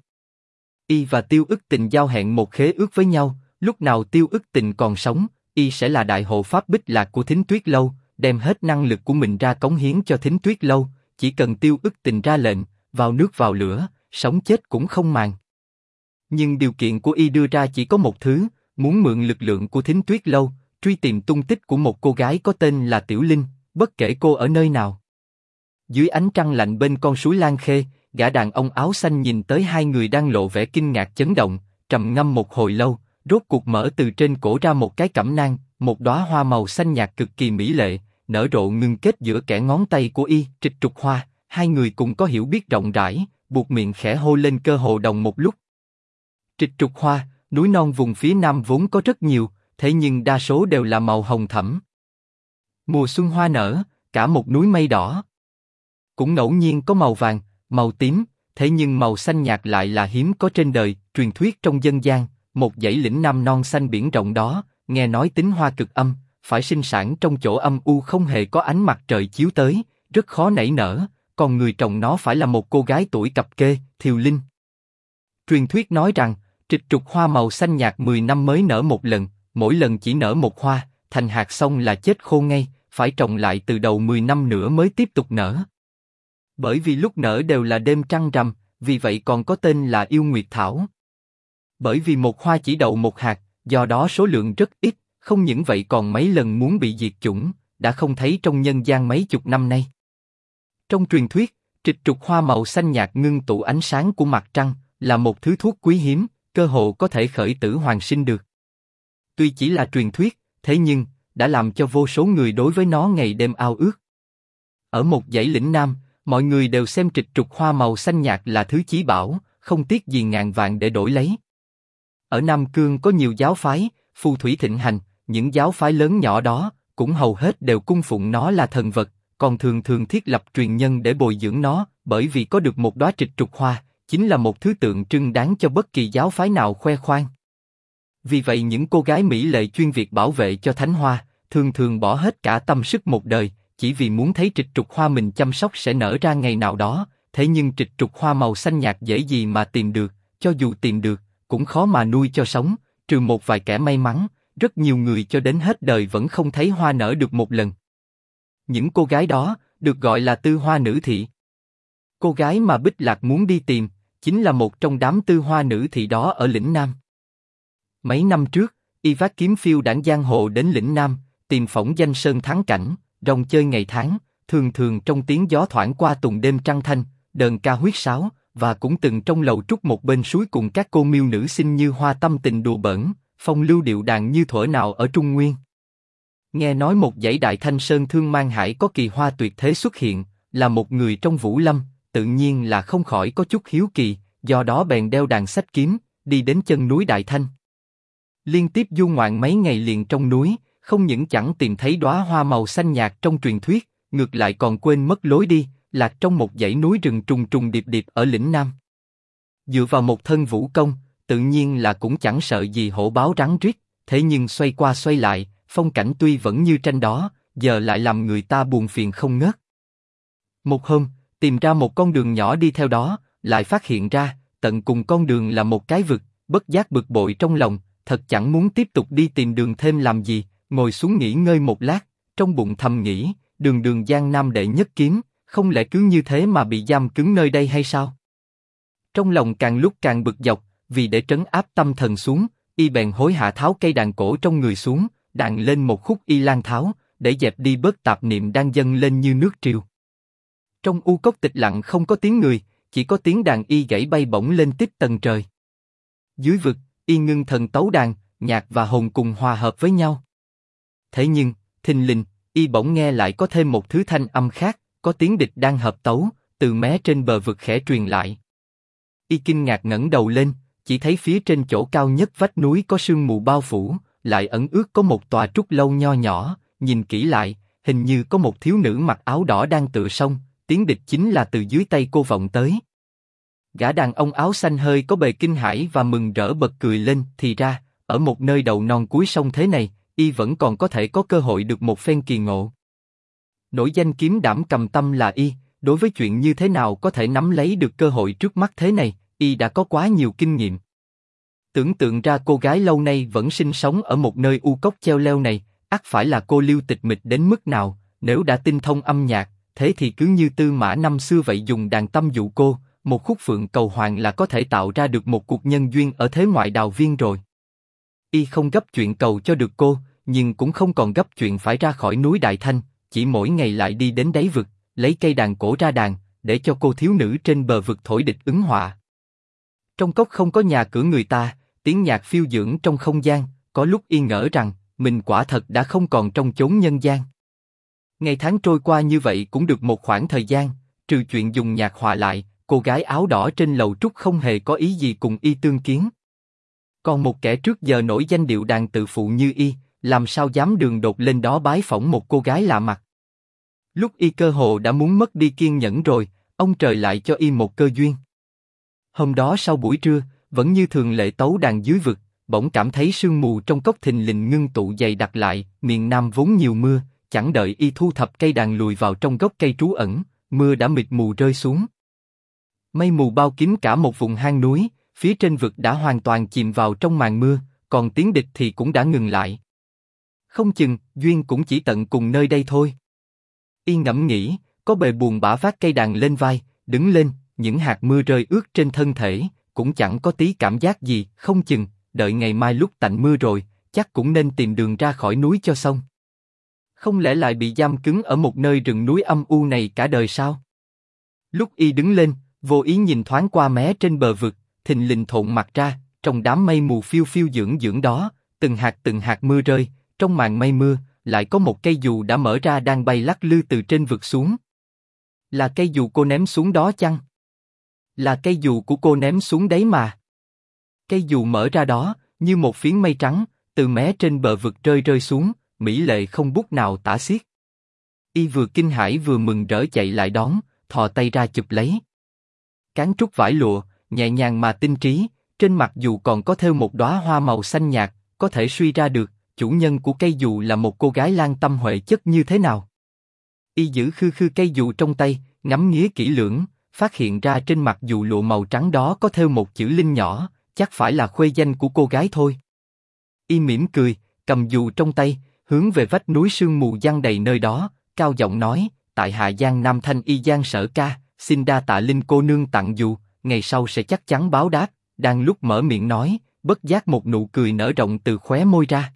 A: Y và Tiêu Ức Tình giao hẹn một khế ước với nhau, lúc nào Tiêu Ức Tình còn sống, Y sẽ là đại hộ pháp Bích Lạc của Thính Tuyết lâu, đem hết năng lực của mình ra cống hiến cho Thính Tuyết lâu, chỉ cần Tiêu Ức Tình ra lệnh, vào nước vào lửa, sống chết cũng không màng. Nhưng điều kiện của Y đưa ra chỉ có một thứ, muốn mượn lực lượng của Thính Tuyết lâu, truy tìm tung tích của một cô gái có tên là Tiểu Linh, bất kể cô ở nơi nào. Dưới ánh trăng lạnh bên con suối Lan Khê, gã đàn ông áo xanh nhìn tới hai người đang lộ vẻ kinh ngạc chấn động, trầm ngâm một hồi lâu, rốt cuộc mở từ trên cổ ra một cái cẩm nang, một đóa hoa màu xanh nhạt cực kỳ mỹ lệ, nở rộ ngưng kết giữa kẽ ngón tay của Y. Trịch Trục Hoa, hai người cùng có hiểu biết rộng rãi, buộc miệng khẽ hô lên cơ hồ đồng một lúc. Trịch Trục Hoa, núi non vùng phía nam vốn có rất nhiều, thế nhưng đa số đều là màu hồng thẫm. Mùa xuân hoa nở, cả một núi mây đỏ. Cũng ngẫu nhiên có màu vàng, màu tím, thế nhưng màu xanh nhạt lại là hiếm có trên đời. Truyền thuyết trong dân gian, một dãy lĩnh Nam non xanh biển rộng đó, nghe nói tính hoa cực âm, phải sinh sản trong chỗ âm u không hề có ánh mặt trời chiếu tới, rất khó nảy nở, còn người trồng nó phải là một cô gái tuổi cập kê, Thiều Linh. Truyền thuyết nói rằng, trịch trục hoa màu xanh nhạt 10 năm mới nở một lần, mỗi lần chỉ nở một hoa, thành hạt xong là chết khô ngay, phải trồng lại từ đầu 10 năm nữa mới tiếp tục nở. Bởi vì lúc nở đều là đêm trăng rằm, vì vậy còn có tên là yêu nguyệt thảo. Bởi vì một hoa chỉ đậu một hạt, do đó số lượng rất ít, không những vậy còn mấy lần muốn bị diệt chủng, đã không thấy trong nhân gian mấy chục năm nay. Trong truyền thuyết, trịch trục hoa màu xanh nhạt ngưng tụ ánh sáng của mặt trăng, là một thứ thuốc quý hiếm, cơ hồ có thể khởi tử hoàn sinh được. Tuy chỉ là truyền thuyết, thế nhưng, đã làm cho vô số người đối với nó ngày đêm ao ước. Ở một dãy lĩnh Nam, mọi người đều xem trịch trục hoa màu xanh nhạt là thứ chí bảo, không tiếc gì ngàn vàng để đổi lấy. Ở Nam Cương có nhiều giáo phái, phù thủy thịnh hành, những giáo phái lớn nhỏ đó, cũng hầu hết đều cung phụng nó là thần vật, còn thường thường thiết lập truyền nhân để bồi dưỡng nó, bởi vì có được một đóa trịch trục hoa, chính là một thứ tượng trưng đáng cho bất kỳ giáo phái nào khoe khoang. Vì vậy những cô gái mỹ lệ chuyên việc bảo vệ cho thánh hoa, thường thường bỏ hết cả tâm sức một đời, chỉ vì muốn thấy trịch trục hoa mình chăm sóc sẽ nở ra ngày nào đó. Thế nhưng trịch trục hoa màu xanh nhạt dễ gì mà tìm được, cho dù tìm được, cũng khó mà nuôi cho sống, trừ một vài kẻ may mắn, rất nhiều người cho đến hết đời vẫn không thấy hoa nở được một lần. Những cô gái đó, được gọi là tư hoa nữ thị. Cô gái mà Bích Lạc muốn đi tìm, chính là một trong đám tư hoa nữ thị đó ở lĩnh Nam. Mấy năm trước, y vác kiếm phiêu đãng giang hồ đến lĩnh Nam, tìm phỏng danh sơn thắng cảnh, rong chơi ngày tháng, thường thường trong tiếng gió thoảng qua tùng đêm trăng thanh, đờn ca huýt sáo, và cũng từng trong lầu trúc một bên suối cùng các cô miêu nữ xinh như hoa tâm tình đùa bỡn, phong lưu điệu đàn như thuở nào ở Trung Nguyên. Nghe nói một dãy đại thanh sơn thương mang hải có kỳ hoa tuyệt thế xuất hiện, là một người trong vũ lâm, tự nhiên là không khỏi có chút hiếu kỳ, do đó bèn đeo đàn sách kiếm, đi đến chân núi Đại Thanh. Liên tiếp du ngoạn mấy ngày liền trong núi, không những chẳng tìm thấy đóa hoa màu xanh nhạt trong truyền thuyết, ngược lại còn quên mất lối đi, lạc trong một dãy núi rừng trùng trùng điệp điệp ở lĩnh Nam. Dựa vào một thân vũ công, tự nhiên là cũng chẳng sợ gì hổ báo rắn rít, thế nhưng xoay qua xoay lại, phong cảnh tuy vẫn như tranh đó, giờ lại làm người ta buồn phiền không ngớt. Một hôm, tìm ra một con đường nhỏ đi theo đó, lại phát hiện ra, tận cùng con đường là một cái vực, bất giác bực bội trong lòng, thật chẳng muốn tiếp tục đi tìm đường thêm làm gì, ngồi xuống nghỉ ngơi một lát, trong bụng thầm nghĩ, đường đường Giang Nam đệ nhất kiếm, không lẽ cứ như thế mà bị giam cứng nơi đây hay sao? Trong lòng càng lúc càng bực dọc, vì để trấn áp tâm thần xuống, y bèn hối hả tháo cây đàn cổ trong người xuống, đàn lên một khúc Y Lan Tháo, để dẹp đi bớt tạp niệm đang dâng lên như nước triều. Trong u cốc tịch lặng không có tiếng người, chỉ có tiếng đàn y gãy bay bổng lên tít tầng trời. Dưới vực, y ngưng thần tấu đàn, nhạc và hồn cùng hòa hợp với nhau. Thế nhưng, thình lình, y bỗng nghe lại có thêm một thứ thanh âm khác, có tiếng địch đang hợp tấu, từ mé trên bờ vực khẽ truyền lại. Y kinh ngạc ngẩng đầu lên, chỉ thấy phía trên chỗ cao nhất vách núi có sương mù bao phủ, lại ẩn ước có một tòa trúc lâu nho nhỏ, nhìn kỹ lại, hình như có một thiếu nữ mặc áo đỏ đang tựa sông, tiếng địch chính là từ dưới tay cô vọng tới. Gã đàn ông áo xanh hơi có bề kinh hãi và mừng rỡ bật cười lên, thì ra, ở một nơi đầu non cuối sông thế này, y vẫn còn có thể có cơ hội được một phen kỳ ngộ. Nổi danh kiếm đảm cầm tâm là y, đối với chuyện như thế nào có thể nắm lấy được cơ hội trước mắt thế này, y đã có quá nhiều kinh nghiệm. Tưởng tượng ra cô gái lâu nay vẫn sinh sống ở một nơi u cốc treo leo này, ắt phải là cô liêu tịch mịch đến mức nào, nếu đã tinh thông âm nhạc, thế thì cứ như Tư Mã năm xưa vậy dùng đàn tâm dụ cô, một khúc phượng cầu hoàng là có thể tạo ra được một cuộc nhân duyên ở thế ngoại đào viên rồi. Y không gấp chuyện cầu cho được cô, nhưng cũng không còn gấp chuyện phải ra khỏi núi Đại Thanh, chỉ mỗi ngày lại đi đến đáy vực, lấy cây đàn cổ ra đàn, để cho cô thiếu nữ trên bờ vực thổi địch ứng họa. Trong cốc không có nhà cửa người ta, tiếng nhạc phiêu dưỡng trong không gian, có lúc y ngỡ rằng, mình quả thật đã không còn trong chốn nhân gian. Ngày tháng trôi qua như vậy cũng được một khoảng thời gian, trừ chuyện dùng nhạc họa lại, cô gái áo đỏ trên lầu trúc không hề có ý gì cùng y tương kiến. Còn một kẻ trước giờ nổi danh điệu đàn tự phụ như y, làm sao dám đường đột lên đó bái phỏng một cô gái lạ mặt. Lúc y cơ hồ đã muốn mất đi kiên nhẫn rồi, ông trời lại cho y một cơ duyên. Hôm đó sau buổi trưa, vẫn như thường lệ tấu đàn dưới vực, bỗng cảm thấy sương mù trong cốc thình lình ngưng tụ dày đặc lại. Miền Nam vốn nhiều mưa, chẳng đợi y thu thập cây đàn lùi vào trong gốc cây trú ẩn, mưa đã mịt mù rơi xuống. Mây mù bao kín cả một vùng hang núi, phía trên vực đã hoàn toàn chìm vào trong màn mưa, còn tiếng địch thì cũng đã ngừng lại. Không chừng, duyên cũng chỉ tận cùng nơi đây thôi. Y ngẫm nghĩ, có bề buồn bã vác cây đàn lên vai, đứng lên, những hạt mưa rơi ướt trên thân thể, cũng chẳng có tí cảm giác gì. Không chừng, đợi ngày mai lúc tạnh mưa rồi, chắc cũng nên tìm đường ra khỏi núi cho xong. Không lẽ lại bị giam cứng ở một nơi rừng núi âm u này cả đời sao? Lúc y đứng lên, vô ý nhìn thoáng qua mé trên bờ vực, thình lình thộn mặt ra, trong đám mây mù phiêu phiêu dưỡng dưỡng đó, từng hạt mưa rơi, trong màn mây mưa, lại có một cây dù đã mở ra đang bay lắc lư từ trên vực xuống. Là cây dù cô ném xuống đó chăng? Là cây dù của cô ném xuống đấy mà. Cây dù mở ra đó, như một phiến mây trắng, từ mé trên bờ vực rơi xuống, mỹ lệ không bút nào tả xiết. Y vừa kinh hãi vừa mừng rỡ chạy lại đón, thò tay ra chụp lấy. Cán trúc vải lụa, nhẹ nhàng mà tinh trí, trên mặt dù còn có thêu một đóa hoa màu xanh nhạt, có thể suy ra được, chủ nhân của cây dù là một cô gái lang tâm huệ chất như thế nào. Y giữ khư khư cây dù trong tay, ngắm nghía kỹ lưỡng, phát hiện ra trên mặt dù lụa màu trắng đó có thêu một chữ linh nhỏ, chắc phải là khuê danh của cô gái thôi. Y mỉm cười, cầm dù trong tay, hướng về vách núi sương mù giăng đầy nơi đó, cao giọng nói: tại hạ Giang Nam Thanh Y Giang Sở Ca, xin đa tạ Linh cô nương tặng dù, ngày sau sẽ chắc chắn báo đáp. Đang lúc mở miệng nói, bất giác một nụ cười nở rộng từ khóe môi ra.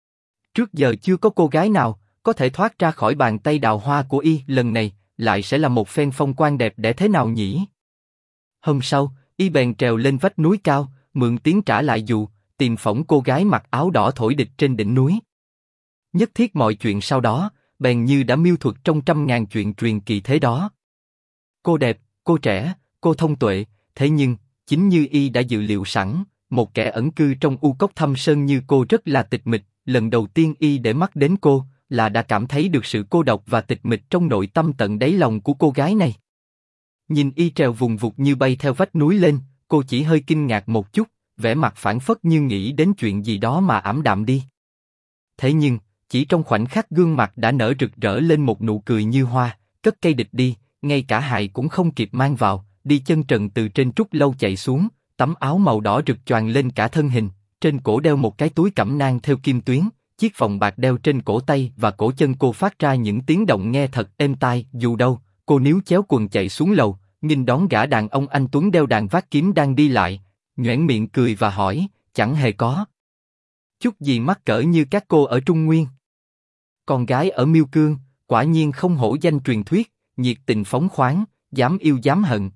A: Trước giờ chưa có cô gái nào có thể thoát ra khỏi bàn tay đào hoa của y, lần này lại sẽ là một phen phong quang đẹp đẽ thế nào nhỉ? Hôm sau, y bèn trèo lên vách núi cao, mượn tiếng trả lại dù, tìm phỏng cô gái mặc áo đỏ thổi địch trên đỉnh núi. Nhất thiết mọi chuyện sau đó, bèn như đã miêu thuật trong trăm ngàn chuyện truyền kỳ thế đó. Cô đẹp, cô trẻ, cô thông tuệ, thế nhưng, chính như y đã dự liệu sẵn, một kẻ ẩn cư trong u cốc thâm sơn như cô rất là tịch mịch. Lần đầu tiên y để mắt đến cô, là đã cảm thấy được sự cô độc và tịch mịch trong nội tâm tận đáy lòng của cô gái này. Nhìn y trèo vùng vụt như bay theo vách núi lên, cô chỉ hơi kinh ngạc một chút, vẻ mặt phảng phất như nghĩ đến chuyện gì đó mà ảm đạm đi. Thế nhưng, chỉ trong khoảnh khắc gương mặt đã nở rực rỡ lên một nụ cười như hoa, cất cây địch đi, ngay cả hài cũng không kịp mang vào, đi chân trần từ trên trúc lâu chạy xuống, tấm áo màu đỏ rực choàng lên cả thân hình, trên cổ đeo một cái túi cẩm nang theo kim tuyến, chiếc vòng bạc đeo trên cổ tay và cổ chân cô phát ra những tiếng động nghe thật êm tai. Dù đâu, cô níu chéo quần chạy xuống lầu, nghênh đón gã đàn ông anh tuấn đeo đàn vác kiếm đang đi lại, nhoẻn miệng cười và hỏi: chẳng hề có chút gì mắc cỡ như các cô ở Trung Nguyên. Con gái ở Miêu Cương, quả nhiên không hổ danh truyền thuyết, nhiệt tình phóng khoáng, dám yêu dám hận.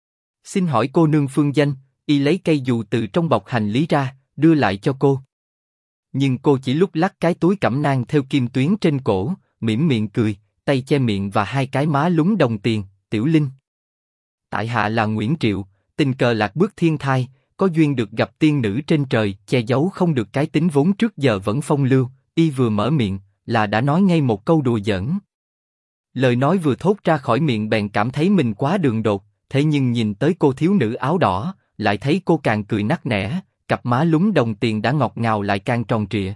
A: Xin hỏi cô nương phương danh? Y lấy cây dù từ trong bọc hành lý ra, đưa lại cho cô. Nhưng cô chỉ lúc lắc cái túi cẩm nang theo kim tuyến trên cổ, mỉm miệng cười, tay che miệng và hai cái má lúng đồng tiền: Tiểu Linh. Tại hạ là Nguyễn Triệu, tình cờ lạc bước thiên thai, có duyên được gặp tiên nữ trên trời, che giấu không được cái tính vốn trước giờ vẫn phong lưu. Y vừa mở miệng, là đã nói ngay một câu đùa giỡn. Lời nói vừa thốt ra khỏi miệng bèn cảm thấy mình quá đường đột, thế nhưng nhìn tới cô thiếu nữ áo đỏ, lại thấy cô càng cười nắc nẻ, cặp má lúng đồng tiền đã ngọt ngào lại càng tròn trịa.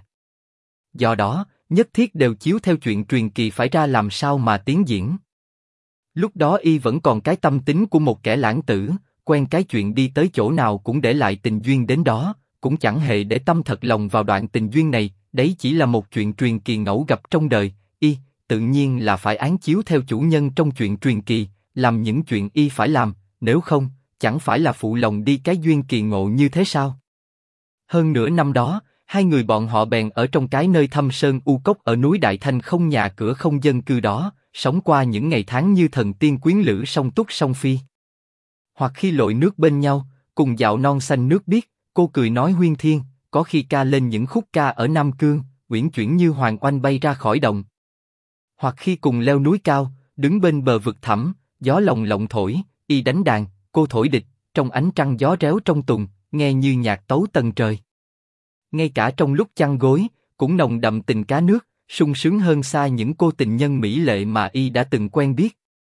A: Do đó, nhất thiết đều chiếu theo chuyện truyền kỳ phải ra làm sao mà tiến diễn. Lúc đó y vẫn còn cái tâm tính của một kẻ lãng tử, quen cái chuyện đi tới chỗ nào cũng để lại tình duyên đến đó, cũng chẳng hề để tâm thật lòng vào đoạn tình duyên này. Đấy chỉ là một chuyện truyền kỳ ngẫu gặp trong đời, y tự nhiên là phải án chiếu theo chủ nhân trong chuyện truyền kỳ, làm những chuyện y phải làm, nếu không, chẳng phải là phụ lòng đi cái duyên kỳ ngộ như thế sao? Hơn nửa năm đó, hai người bọn họ bèn ở trong cái nơi thâm sơn u cốc ở núi Đại Thanh không nhà cửa không dân cư đó, sống qua những ngày tháng như thần tiên quyến lữ song túc song phi. Hoặc khi lội nước bên nhau, cùng dạo non xanh nước biếc, cô cười nói huyên thuyên, có khi ca lên những khúc ca ở Nam Cương, uyển chuyển như hoàng oanh bay ra khỏi đồng. Hoặc khi cùng leo núi cao, đứng bên bờ vực thẳm, gió lồng lộng thổi, y đánh đàn, cô thổi địch, trong ánh trăng gió réo trong tùng, nghe như nhạc tấu tầng trời. Ngay cả trong lúc chăn gối, cũng nồng đậm tình cá nước, sung sướng hơn xa những cô tình nhân mỹ lệ mà y đã từng quen biết.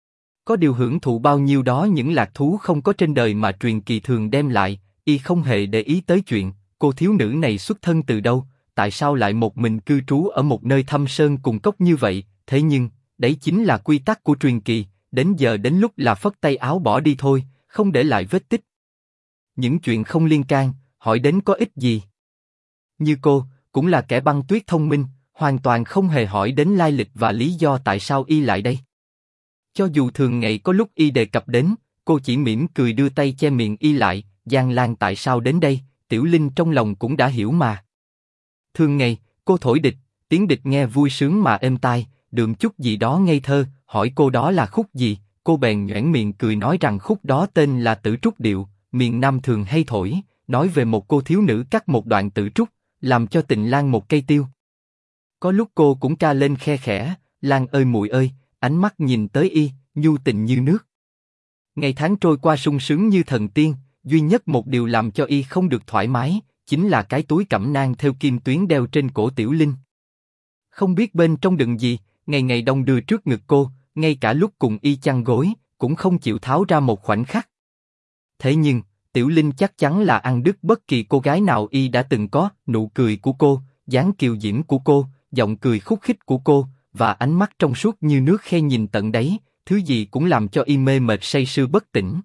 A: Có điều hưởng thụ bao nhiêu đó những lạc thú không có trên đời mà truyền kỳ thường đem lại, y không hề để ý tới chuyện cô thiếu nữ này xuất thân từ đâu, tại sao lại một mình cư trú ở một nơi thâm sơn cùng cốc như vậy. Thế nhưng, đấy chính là quy tắc của truyền kỳ, đến giờ đến lúc là phất tay áo bỏ đi thôi, không để lại vết tích. Những chuyện không liên can, hỏi đến có ích gì. Như cô, cũng là kẻ băng tuyết thông minh, hoàn toàn không hề hỏi đến lai lịch và lý do tại sao y lại đây. Cho dù thường ngày có lúc y đề cập đến, cô chỉ mỉm cười đưa tay che miệng y lại. Giang Lan tại sao đến đây, Tiểu Linh trong lòng cũng đã hiểu mà. Thường ngày, cô thổi địch, tiếng địch nghe vui sướng mà êm tai, đượm chút gì đó ngây thơ, hỏi cô đó là khúc gì, cô bèn nhoẻn miệng cười nói rằng khúc đó tên là Tử Trúc Điệu, miền Nam thường hay thổi, nói về một cô thiếu nữ cắt một đoạn tử trúc, làm cho tình lang một cây tiêu. Có lúc cô cũng ca lên khe khẽ, Lan ơi muội ơi, ánh mắt nhìn tới y, nhu tình như nước. Ngày tháng trôi qua sung sướng như thần tiên, duy nhất một điều làm cho y không được thoải mái, chính là cái túi cẩm nang theo kim tuyến đeo trên cổ Tiểu Linh. Không biết bên trong đựng gì, ngày ngày đong đưa trước ngực cô, ngay cả lúc cùng y chăn gối, cũng không chịu tháo ra một khoảnh khắc. Thế nhưng, Tiểu Linh chắc chắn là ăn đứt bất kỳ cô gái nào y đã từng có, nụ cười của cô, dáng kiều diễm của cô, giọng cười khúc khích của cô, và ánh mắt trong suốt như nước khe nhìn tận đáy, thứ gì cũng làm cho y mê mệt say sưa bất tỉnh.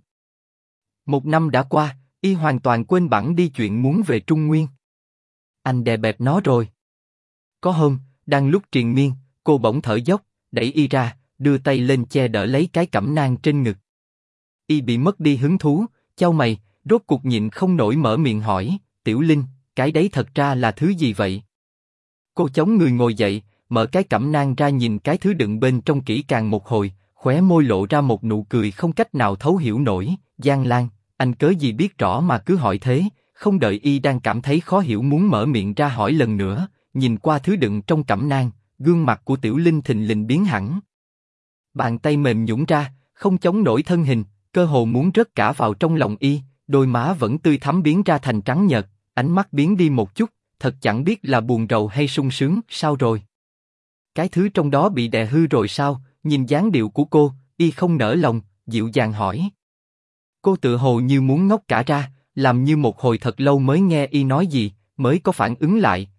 A: Một năm đã qua, y hoàn toàn quên bẵng đi chuyện muốn về Trung Nguyên. Anh đè bẹp nó rồi. Có hôm, đang lúc triền miên, cô bỗng thở dốc, đẩy y ra, đưa tay lên che đỡ lấy cái cẩm nang trên ngực. Y bị mất đi hứng thú, chau mày, rốt cuộc nhịn không nổi mở miệng hỏi, Tiểu Linh, cái đấy thật ra là thứ gì vậy? Cô chống người ngồi dậy, mở cái cẩm nang ra nhìn cái thứ đựng bên trong kỹ càng một hồi, khóe môi lộ ra một nụ cười không cách nào thấu hiểu nổi. Giang Lan, anh cớ gì biết rõ mà cứ hỏi thế? Không đợi y đang cảm thấy khó hiểu muốn mở miệng ra hỏi lần nữa, nhìn qua thứ đựng trong cẩm nang, gương mặt của Tiểu Linh thình lình biến hẳn. Bàn tay mềm nhũn ra, không chống nổi thân hình, cơ hồ muốn rớt cả vào trong lòng y, đôi má vẫn tươi thắm biến ra thành trắng nhợt, ánh mắt biến đi một chút, thật chẳng biết là buồn rầu hay sung sướng. Sao rồi? Cái thứ trong đó bị đè hư rồi sao? Nhìn dáng điệu của cô, y không nỡ lòng, dịu dàng hỏi. Cô tựa hồ như muốn ngốc cả ra, làm như một hồi thật lâu mới nghe y nói gì, mới có phản ứng lại.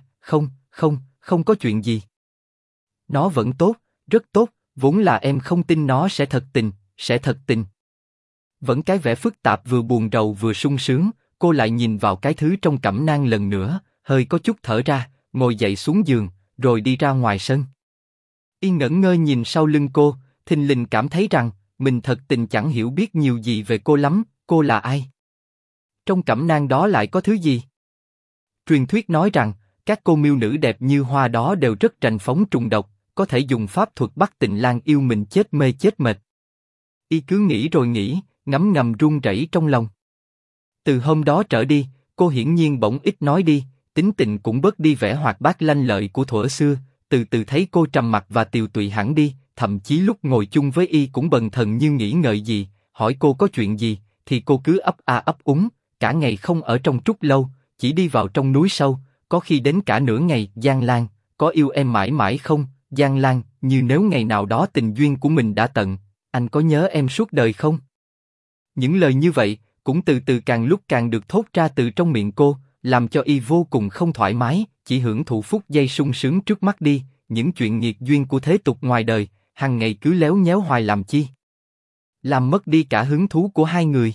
A: Không có chuyện gì. Nó vẫn tốt, rất tốt, vốn là em không tin nó sẽ thật tình. Vẫn cái vẻ phức tạp vừa buồn rầu vừa sung sướng, cô lại nhìn vào cái thứ trong cẩm nang lần nữa, hơi có chút thở ra, ngồi dậy xuống giường, rồi đi ra ngoài sân. Y ngẩn ngơ nhìn sau lưng cô, thình lình cảm thấy rằng mình thật tình chẳng hiểu biết nhiều gì về cô lắm. Cô là ai? Trong cẩm nang đó lại có thứ gì? Truyền thuyết nói rằng các cô miêu nữ đẹp như hoa đó đều rất rành phóng trùng độc, có thể dùng pháp thuật bắt tình lang yêu mình chết mê chết mệt. Y cứ nghĩ rồi nghĩ, ngấm ngầm run rẩy trong lòng. Từ hôm đó trở đi, cô hiển nhiên bỗng ít nói đi, tính tình cũng bớt đi vẻ hoạt bát lanh lợi của thuở xưa. Từ từ thấy cô trầm mặc và tiều tụy hẳn đi, thậm chí lúc ngồi chung với y cũng bần thần như nghĩ ngợi gì, hỏi cô có chuyện gì, thì cô cứ ấp a ấp úng, cả ngày không ở trong trúc lâu, chỉ đi vào trong núi sâu, có khi đến cả nửa ngày. Giang Lan, có yêu em mãi mãi không? Giang Lan, như nếu ngày nào đó tình duyên của mình đã tận, anh có nhớ em suốt đời không? Những lời như vậy, cũng từ từ càng lúc càng được thốt ra từ trong miệng cô, làm cho y vô cùng không thoải mái, chỉ hưởng thụ phút giây sung sướng trước mắt đi, những chuyện nghiệt duyên của thế tục ngoài đời, hằng ngày cứ léo nhéo hoài làm chi? Làm mất đi cả hứng thú của hai người.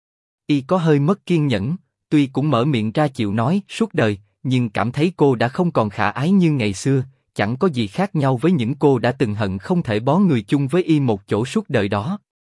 A: Y có hơi mất kiên nhẫn, tuy cũng mở miệng ra chịu nói suốt đời, nhưng cảm thấy cô đã không còn khả ái như ngày xưa, chẳng có gì khác nhau với những cô đã từng hận không thể bó người chung với y một chỗ suốt đời đó.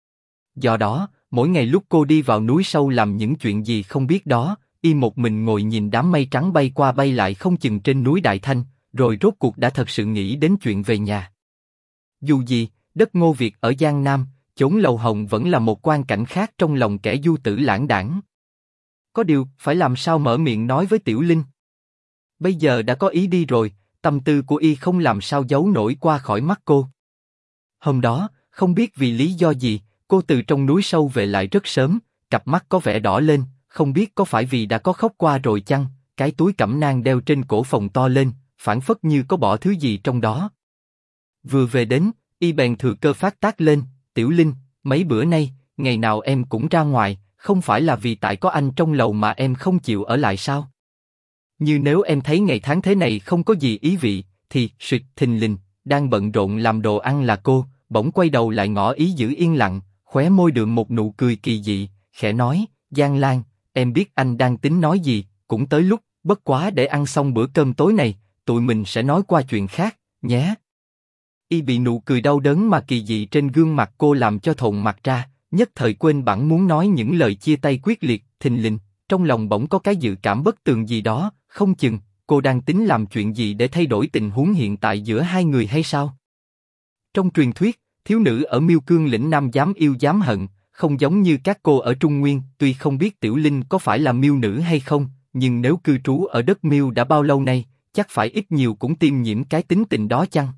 A: Do đó, mỗi ngày lúc cô đi vào núi sâu làm những chuyện gì không biết đó, y một mình ngồi nhìn đám mây trắng bay qua bay lại không chừng trên núi Đại Thanh, rồi rốt cuộc đã thật sự nghĩ đến chuyện về nhà. Dù gì, đất Ngô Việt ở Giang Nam, chốn lầu hồng vẫn là một quan cảnh khác trong lòng kẻ du tử lãng đãng. Có điều, phải làm sao mở miệng nói với Tiểu Linh? Bây giờ đã có ý đi rồi, tâm tư của y không làm sao giấu nổi qua khỏi mắt cô. Hôm đó, không biết vì lý do gì, cô từ trong núi sâu về lại rất sớm, cặp mắt có vẻ đỏ lên, không biết có phải vì đã có khóc qua rồi chăng? Cái túi cẩm nang đeo trên cổ phồng to lên, phảng phất như có bỏ thứ gì trong đó. Vừa về đến, y bèn thừa cơ phát tác lên, Tiểu Linh, mấy bữa nay, ngày nào em cũng ra ngoài, không phải là vì tại có anh trong lầu mà em không chịu ở lại sao? Như nếu em thấy ngày tháng thế này không có gì ý vị, thì, suyệt, thình lình, đang bận rộn làm đồ ăn là cô, bỗng quay đầu lại ngỏ ý giữ yên lặng, khóe môi đượm một nụ cười kỳ dị, khẽ nói, Giang Lan, em biết anh đang tính nói gì, cũng tới lúc, bất quá để ăn xong bữa cơm tối này, tụi mình sẽ nói qua chuyện khác, nhé. Y bị nụ cười đau đớn mà kỳ dị trên gương mặt cô làm cho thộn mặt ra, nhất thời quên bẵng muốn nói những lời chia tay quyết liệt, thình lình, trong lòng bỗng có cái dự cảm bất tường gì đó, không chừng, cô đang tính làm chuyện gì để thay đổi tình huống hiện tại giữa hai người hay sao? Trong truyền thuyết, thiếu nữ ở Miêu Cương lĩnh nam dám yêu dám hận, không giống như các cô ở Trung Nguyên, tuy không biết Tiểu Linh có phải là Miêu nữ hay không, nhưng nếu cư trú ở đất Miêu đã bao lâu nay, chắc phải ít nhiều cũng tiêm nhiễm cái tính tình đó chăng?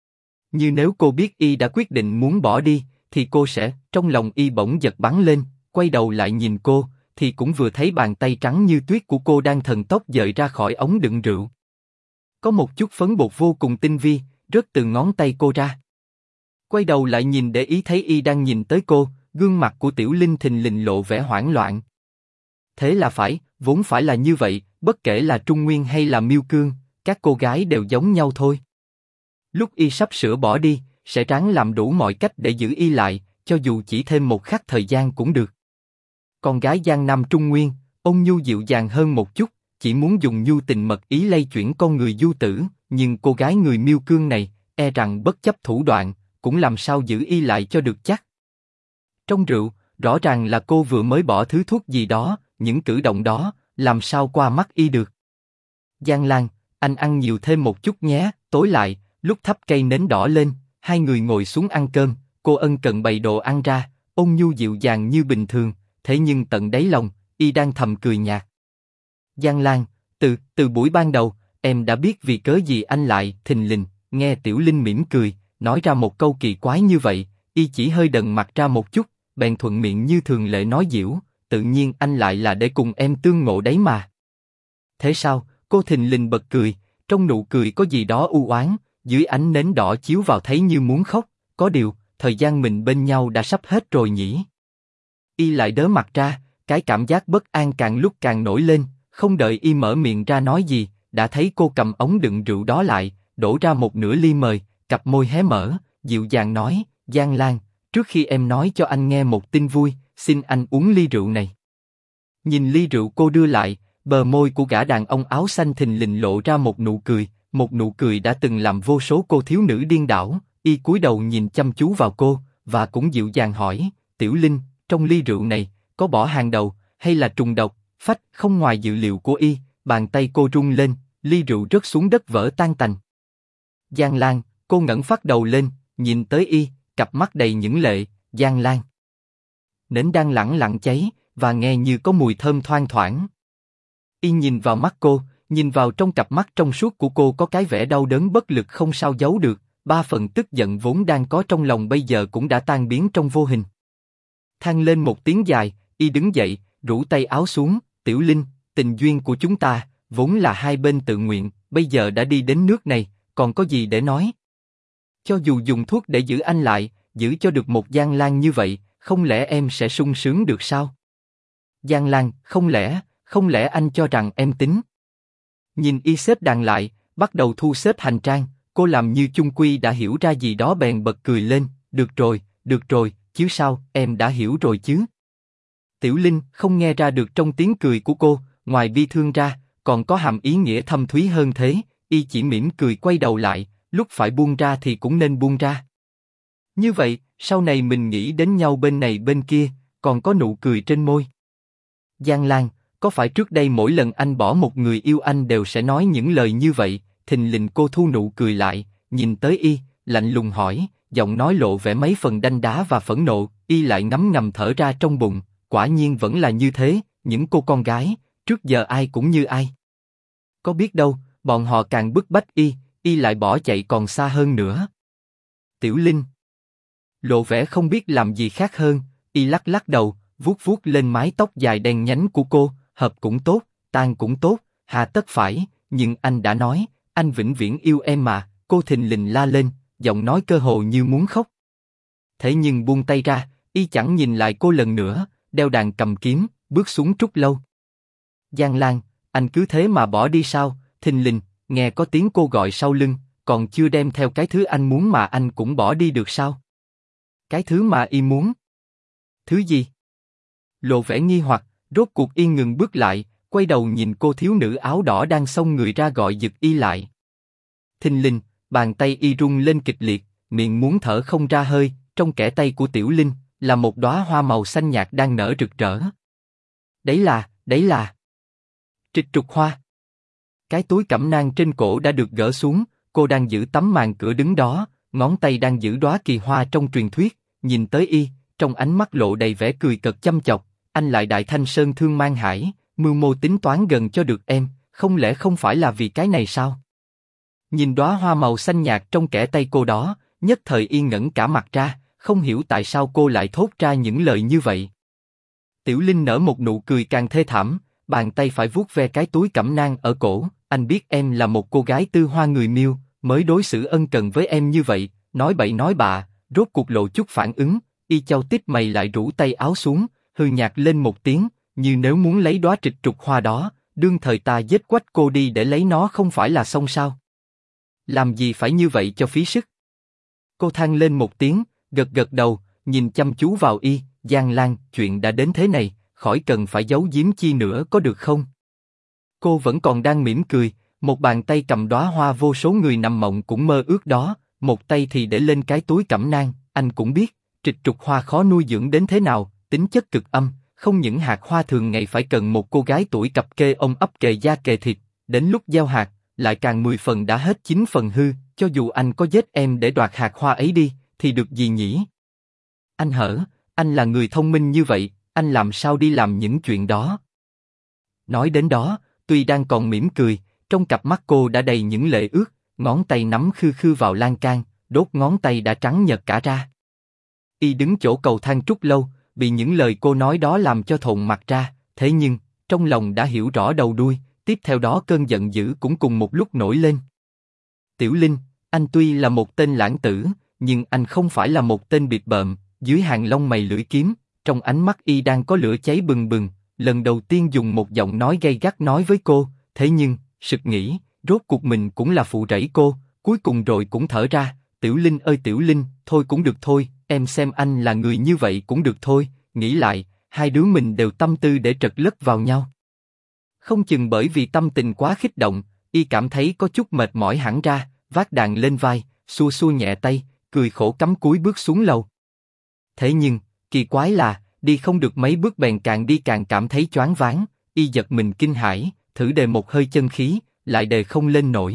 A: Như nếu cô biết y đã quyết định muốn bỏ đi, thì cô sẽ, trong lòng y bỗng giật bắn lên, quay đầu lại nhìn cô, thì cũng vừa thấy bàn tay trắng như tuyết của cô đang thần tốc dời ra khỏi ống đựng rượu. Có một chút phấn bột vô cùng tinh vi, rớt từ ngón tay cô ra. Quay đầu lại nhìn để ý thấy y đang nhìn tới cô, gương mặt của Tiểu Linh thình lình lộ vẻ hoảng loạn. Thế là phải, vốn phải là như vậy, bất kể là Trung Nguyên hay là Miêu Cương, các cô gái đều giống nhau thôi. Lúc y sắp sửa bỏ đi, sẽ ráng làm đủ mọi cách để giữ y lại, cho dù chỉ thêm một khắc thời gian cũng được. Con gái Giang Nam Trung Nguyên, ôn nhu dịu dàng hơn một chút, chỉ muốn dùng nhu tình mật ý lay chuyển con người du tử, nhưng cô gái người Miêu Cương này, e rằng bất chấp thủ đoạn, cũng làm sao giữ y lại cho được chắc. Trong rượu, rõ ràng là cô vừa mới bỏ thứ thuốc gì đó, những cử động đó, làm sao qua mắt y được. Giang Lan, anh ăn nhiều thêm một chút nhé, tối lại, lúc thắp cây nến đỏ lên, hai người ngồi xuống ăn cơm, cô ân cần bày đồ ăn ra, ôn nhu dịu dàng như bình thường, thế nhưng tận đáy lòng, y đang thầm cười nhạt. Giang Lan, từ buổi ban đầu, em đã biết vì cớ gì anh lại, thình lình, nghe Tiểu Linh mỉm cười, nói ra một câu kỳ quái như vậy, y chỉ hơi đần mặt ra một chút, bèn thuận miệng như thường lệ nói giễu, tự nhiên anh lại là để cùng em tương ngộ đấy mà. Thế sao? Cô thình lình bật cười, trong nụ cười có gì đó u oán, dưới ánh nến đỏ chiếu vào thấy như muốn khóc, có điều, thời gian mình bên nhau đã sắp hết rồi nhỉ. Y lại đớ mặt ra, cái cảm giác bất an càng lúc càng nổi lên, không đợi y mở miệng ra nói gì, đã thấy cô cầm ống đựng rượu đó lại, đổ ra một nửa ly mời, cặp môi hé mở, dịu dàng nói, Giang Lan, trước khi em nói cho anh nghe một tin vui, xin anh uống ly rượu này. Nhìn ly rượu cô đưa lại, bờ môi của gã đàn ông áo xanh thình lình lộ ra một nụ cười đã từng làm vô số cô thiếu nữ điên đảo. Y cúi đầu nhìn chăm chú vào cô, và cũng dịu dàng hỏi, Tiểu Linh, trong ly rượu này, có bỏ hàng đầu, hay là trùng độc? Phách, không ngoài dự liệu của y, bàn tay cô rung lên, ly rượu rớt xuống đất vỡ tan tành. Giang Lan, cô ngẩng phát đầu lên, nhìn tới y, cặp mắt đầy những lệ, Giang Lan. Nến đang lẳng lặng cháy, và nghe như có mùi thơm thoang thoảng. Y nhìn vào mắt cô, nhìn vào trong cặp mắt trong suốt của cô có cái vẻ đau đớn bất lực không sao giấu được, 3 phần tức giận vốn đang có trong lòng bây giờ cũng đã tan biến trong vô hình. Than lên một tiếng dài, y đứng dậy, rũ tay áo xuống, Tiểu Linh, tình duyên của chúng ta, vốn là hai bên tự nguyện, bây giờ đã đi đến nước này, còn có gì để nói? Cho dù dùng thuốc để giữ anh lại, giữ cho được một Giang Lan như vậy, không lẽ em sẽ sung sướng được sao? Giang Lan, không lẽ anh cho rằng em tính? Nhìn y xếp đàn lại, bắt đầu thu xếp hành trang, cô làm như chung quy đã hiểu ra gì đó bèn bật cười lên, được rồi, chứ sao, em đã hiểu rồi chứ? Tiểu Linh không nghe ra được trong tiếng cười của cô, ngoài bi thương ra, còn có hàm ý nghĩa thâm thúy hơn thế, y chỉ mỉm cười quay đầu lại, lúc phải buông ra thì cũng nên buông ra. Như vậy, sau này mình nghĩ đến nhau bên này bên kia, còn có nụ cười trên môi. Giang Lan, có phải trước đây mỗi lần anh bỏ một người yêu anh đều sẽ nói những lời như vậy? Thình lình cô thu nụ cười lại, nhìn tới y, lạnh lùng hỏi, giọng nói lộ vẻ mấy phần đanh đá và phẫn nộ. Y lại ngấm ngầm thở ra trong bụng, quả nhiên vẫn là như thế, những cô con gái, trước giờ ai cũng như ai. Có biết đâu, bọn họ càng bức bách y lại bỏ chạy còn xa hơn nữa. Tiểu Linh lộ vẻ không biết làm gì khác hơn, y lắc lắc đầu, vuốt lên mái tóc dài đen nhánh của cô, hợp cũng tốt, tan cũng tốt, hà tất phải, nhưng anh đã nói, anh vĩnh viễn yêu em mà, cô thình lình la lên, giọng nói cơ hồ như muốn khóc. thế nhưng buông tay ra, y chẳng nhìn lại cô lần nữa, đeo đàn cầm kiếm, bước xuống trúc lâu. Giang Lan, anh cứ thế mà bỏ đi sao? Thình lình, nghe có tiếng cô gọi sau lưng, còn chưa đem theo cái thứ anh muốn mà anh cũng bỏ đi được sao? Cái thứ mà y muốn? Thứ gì? Lộ vẻ nghi hoặc, rốt cuộc y ngừng bước lại, quay đầu nhìn cô thiếu nữ áo đỏ đang xông người ra gọi giật y lại. Thình lình, bàn tay y rung lên kịch liệt, miệng muốn thở không ra hơi, trong kẽ tay của Tiểu Linh là một đóa hoa màu xanh nhạt đang nở rực rỡ. Đấy là trịch trục hoa. Cái túi cẩm nang trên cổ đã được gỡ xuống, cô đang giữ tấm màn cửa đứng đó, ngón tay đang giữ đóa kỳ hoa trong truyền thuyết, nhìn tới y, trong ánh mắt lộ đầy vẻ cười cợt chăm chọc. Anh lại Đại Thanh Sơn thương mang hải, mưu mô tính toán gần cho được em, không lẽ không phải là vì cái này sao? Nhìn đóa hoa màu xanh nhạt trong kẽ tay cô đó, nhất thời y ngẩn cả mặt ra, không hiểu tại sao cô lại thốt ra những lời như vậy. Tiểu Linh nở một nụ cười càng thê thảm, bàn tay phải vuốt ve cái túi cẩm nang ở cổ. Anh biết em là một cô gái tư hoa người Miêu, mới đối xử ân cần với em như vậy, nói bậy nói bạ, rốt cuộc lộ chút phản ứng, y chau tít mày lại rũ tay áo xuống, hừ nhạt lên một tiếng, như nếu muốn lấy đóa trịch trục hoa đó, đương thời ta giết quách cô đi để lấy nó không phải là xong sao? Làm gì phải như vậy cho phí sức? Cô than lên một tiếng, gật gật đầu, nhìn chăm chú vào y. Giang Lan, chuyện đã đến thế này, khỏi cần phải giấu giếm chi nữa có được không? Cô vẫn còn đang mỉm cười, một bàn tay cầm đóa hoa vô số người nằm mộng cũng mơ ước đó, một tay thì để lên cái túi cẩm nang. Anh cũng biết, trịch trục hoa khó nuôi dưỡng đến thế nào, tính chất cực âm, không những hạt hoa thường ngày phải cần một cô gái tuổi cập kê ôm ấp kề da kề thịt, đến lúc gieo hạt, lại càng 10 phần đã hết 9 phần hư, cho dù anh có giết em để đoạt hạt hoa ấy đi, thì được gì nhỉ? Anh là người thông minh như vậy, anh làm sao đi làm những chuyện đó? Nói đến đó, tuy đang còn mỉm cười, trong cặp mắt cô đã đầy những lệ ướt, ngón tay nắm khư khư vào lan can, đốt ngón tay đã trắng nhợt cả ra. Y đứng chỗ cầu thang trúc lâu, bị những lời cô nói đó làm cho thộn mặt ra, thế nhưng, trong lòng đã hiểu rõ đầu đuôi, tiếp theo đó cơn giận dữ cũng cùng một lúc nổi lên. Tiểu Linh, anh tuy là một tên lãng tử, nhưng anh không phải là một tên bịp bợm. Dưới hàng lông mày lưỡi kiếm, trong ánh mắt y đang có lửa cháy bừng bừng. Lần đầu tiên dùng một giọng nói gay gắt nói với cô, thế nhưng, sực nghĩ, rốt cuộc mình cũng là phụ rẫy cô, cuối cùng rồi cũng thở ra. Tiểu Linh ơi Tiểu Linh, thôi cũng được thôi, em xem anh là người như vậy cũng được thôi. Nghĩ lại, hai đứa mình đều tâm tư để trật lất vào nhau. Không chừng bởi vì tâm tình quá kích động, y cảm thấy có chút mệt mỏi hẳn ra, vác đàn lên vai, xua xua nhẹ tay, cười khổ cắm cúi bước xuống lầu. Thế nhưng, kỳ quái là, đi không được mấy bước bèn càng đi càng cảm thấy choáng váng, y giật mình kinh hãi, thử đề một hơi chân khí, lại đề không lên nổi.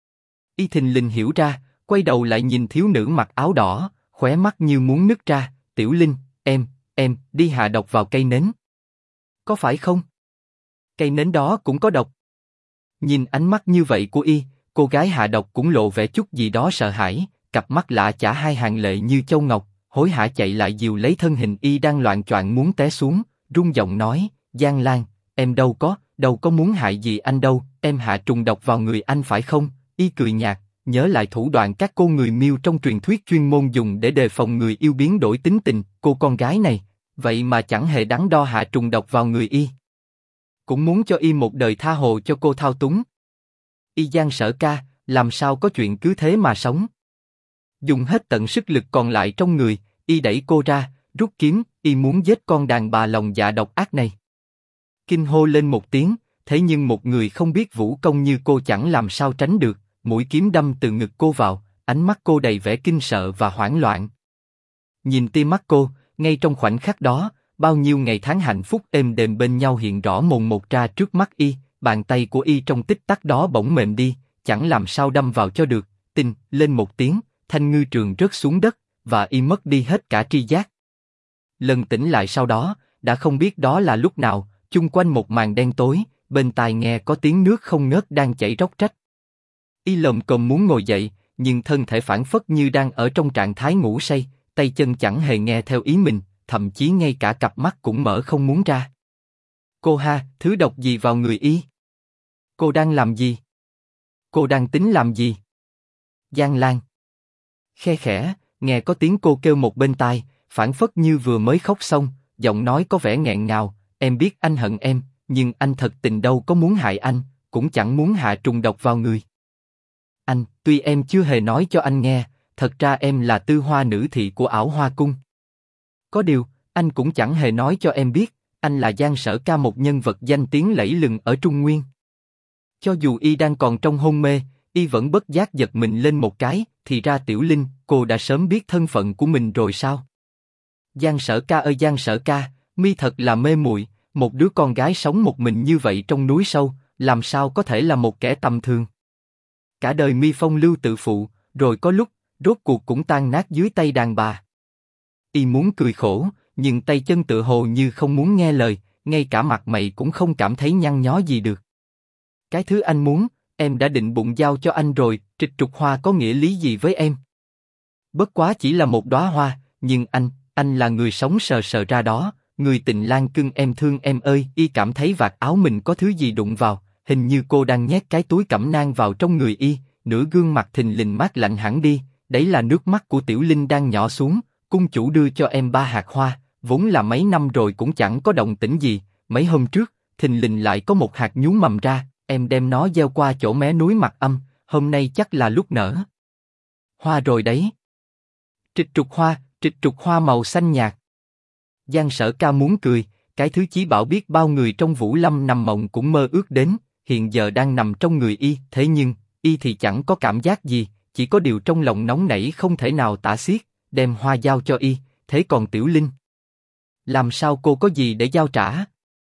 A: Y thình lình hiểu ra, quay đầu lại nhìn thiếu nữ mặc áo đỏ, khóe mắt như muốn nứt ra. Tiểu Linh, em, đi hạ độc vào cây nến. Có phải không? Cây nến đó cũng có độc. Nhìn ánh mắt như vậy của y, cô gái hạ độc cũng lộ vẻ chút gì đó sợ hãi, cặp mắt lạ chả hai hàng lệ như châu ngọc, hối hả chạy lại dìu lấy thân hình y đang loạng choạng muốn té xuống, run giọng nói, Giang Lan, em đâu có muốn hại gì anh đâu, em hạ trùng độc vào người anh phải không? Y cười nhạt, nhớ lại thủ đoạn các cô người Miêu trong truyền thuyết chuyên môn dùng để đề phòng người yêu biến đổi tính tình, cô con gái này, vậy mà chẳng hề đắn đo hạ trùng độc vào người y. Cũng muốn cho y một đời tha hồ cho cô thao túng. Y Giang Sở ca, làm sao có chuyện cứ thế mà sống? Dùng hết tận sức lực còn lại trong người, y đẩy cô ra, rút kiếm, y muốn giết con đàn bà lòng dạ độc ác này. Kinh hô lên một tiếng, thế nhưng một người không biết vũ công như cô chẳng làm sao tránh được, mũi kiếm đâm từ ngực cô vào, ánh mắt cô đầy vẻ kinh sợ và hoảng loạn. Nhìn tia mắt cô, ngay trong khoảnh khắc đó, bao nhiêu ngày tháng hạnh phúc êm đềm bên nhau hiện rõ mồn một ra trước mắt y, bàn tay của y trong tích tắc đó bỗng mềm đi, chẳng làm sao đâm vào cho được, tinh lên một tiếng, thanh ngư trường rớt xuống đất, và y mất đi hết cả tri giác. Lần tỉnh lại sau đó, đã không biết đó là lúc nào, chung quanh một màn đen tối, bên tai nghe có tiếng nước không ngớt đang chảy róc rách. Y lồm cồm muốn ngồi dậy, nhưng thân thể phảng phất như đang ở trong trạng thái ngủ say, tay chân chẳng hề nghe theo ý mình, thậm chí ngay cả cặp mắt cũng mở không muốn ra. Cô ha, thứ độc gì vào người y? Cô đang làm gì? Cô đang tính làm gì? Giang Lan. Khe khẽ, nghe có tiếng cô kêu một bên tai, phảng phất như vừa mới khóc xong, giọng nói có vẻ nghẹn ngào, em biết anh hận em, nhưng anh thật tình đâu có muốn hại anh, cũng chẳng muốn hạ trùng độc vào người. Anh, tuy em chưa hề nói cho anh nghe, thật ra em là Tư Hoa nữ thị của Ảo Hoa Cung. Có điều, anh cũng chẳng hề nói cho em biết, anh là Giang Sở Ca, một nhân vật danh tiếng lẫy lừng ở Trung Nguyên. Cho dù y đang còn trong hôn mê, y vẫn bất giác giật mình lên một cái, thì ra Tiểu Linh, cô đã sớm biết thân phận của mình rồi sao? Giang Sở Ca ơi Giang Sở Ca, mi thật là mê muội, một đứa con gái sống một mình như vậy trong núi sâu, làm sao có thể là một kẻ tầm thường? Cả đời mi phong lưu tự phụ, rồi có lúc, rốt cuộc cũng tan nát dưới tay đàn bà. Y muốn cười khổ, nhưng tay chân tựa hồ như không muốn nghe lời, ngay cả mặt mày cũng không cảm thấy nhăn nhó gì được. Cái thứ anh muốn, em đã định bụng giao cho anh rồi, Trịch Trục Hoa có nghĩa lý gì với em? Bất quá chỉ là một đóa hoa, nhưng anh là người sống sờ sờ ra đó, người tình lang cưng em thương em ơi. Y cảm thấy vạt áo mình có thứ gì đụng vào, hình như cô đang nhét cái túi cẩm nang vào trong người y, nửa gương mặt thình lình mát lạnh hẳn đi, đấy là nước mắt của Tiểu Linh đang nhỏ xuống. Cung chủ đưa cho em 3 hạt hoa, vốn là mấy năm rồi cũng chẳng có động tĩnh gì, mấy hôm trước, thình lình lại có một hạt nhú mầm ra, em đem nó gieo qua chỗ mé núi Mặt Âm, hôm nay chắc là lúc nở hoa rồi đấy. Trịch trục hoa màu xanh nhạt. Giang Sở Ca muốn cười, cái thứ chí bảo biết bao người trong Vũ Lâm nằm mộng cũng mơ ước đến, hiện giờ đang nằm trong người y, thế nhưng, y thì chẳng có cảm giác gì, chỉ có điều trong lòng nóng nảy không thể nào tả xiết, đem hoa giao cho y, thế còn Tiểu Linh? Làm sao cô có gì để giao trả?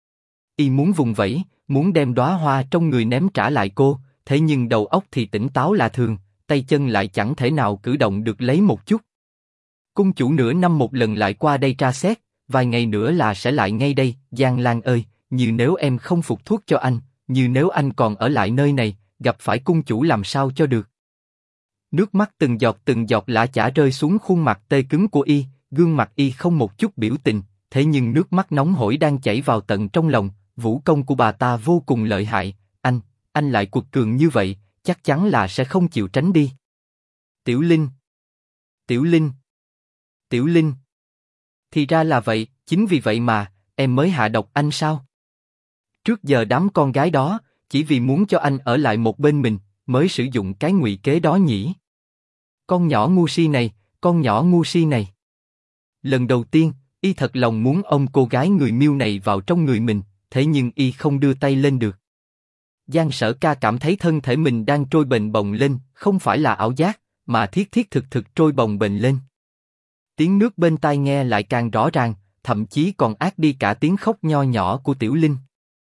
A: Y muốn vùng vẫy, muốn đem đóa hoa trong người ném trả lại cô, thế nhưng đầu óc thì tỉnh táo là thường, tay chân lại chẳng thể nào cử động được lấy một chút. Cung chủ nửa năm một lần lại qua đây tra xét, vài ngày nữa là sẽ lại ngay đây. Giang Lan ơi, như nếu em không phục thuốc cho anh, như nếu anh còn ở lại nơi này, gặp phải cung chủ làm sao cho được? Nước mắt từng giọt lã chã rơi xuống khuôn mặt tê cứng của y, gương mặt y không một chút biểu tình, thế nhưng nước mắt nóng hổi đang chảy vào tận trong lòng. Vũ công của bà ta vô cùng lợi hại, anh lại cuột cường như vậy, chắc chắn là sẽ không chịu tránh đi. Tiểu Linh, Tiểu Linh, Tiểu Linh. Thì ra là vậy, chính vì vậy mà em mới hạ độc anh sao? Trước giờ đám con gái đó chỉ vì muốn cho anh ở lại một bên mình mới sử dụng cái ngụy kế đó nhỉ? Con nhỏ ngu si này, con nhỏ ngu si này. Lần đầu tiên, y thật lòng muốn ôm cô gái người Miêu này vào trong người mình, thế nhưng y không đưa tay lên được. Giang Sở Ca cảm thấy thân thể mình đang trôi bềnh bồng lên, không phải là ảo giác, mà thiết thiết thực thực trôi bồng bềnh lên. Tiếng nước bên tai nghe lại càng rõ ràng, thậm chí còn át đi cả tiếng khóc nho nhỏ của Tiểu Linh.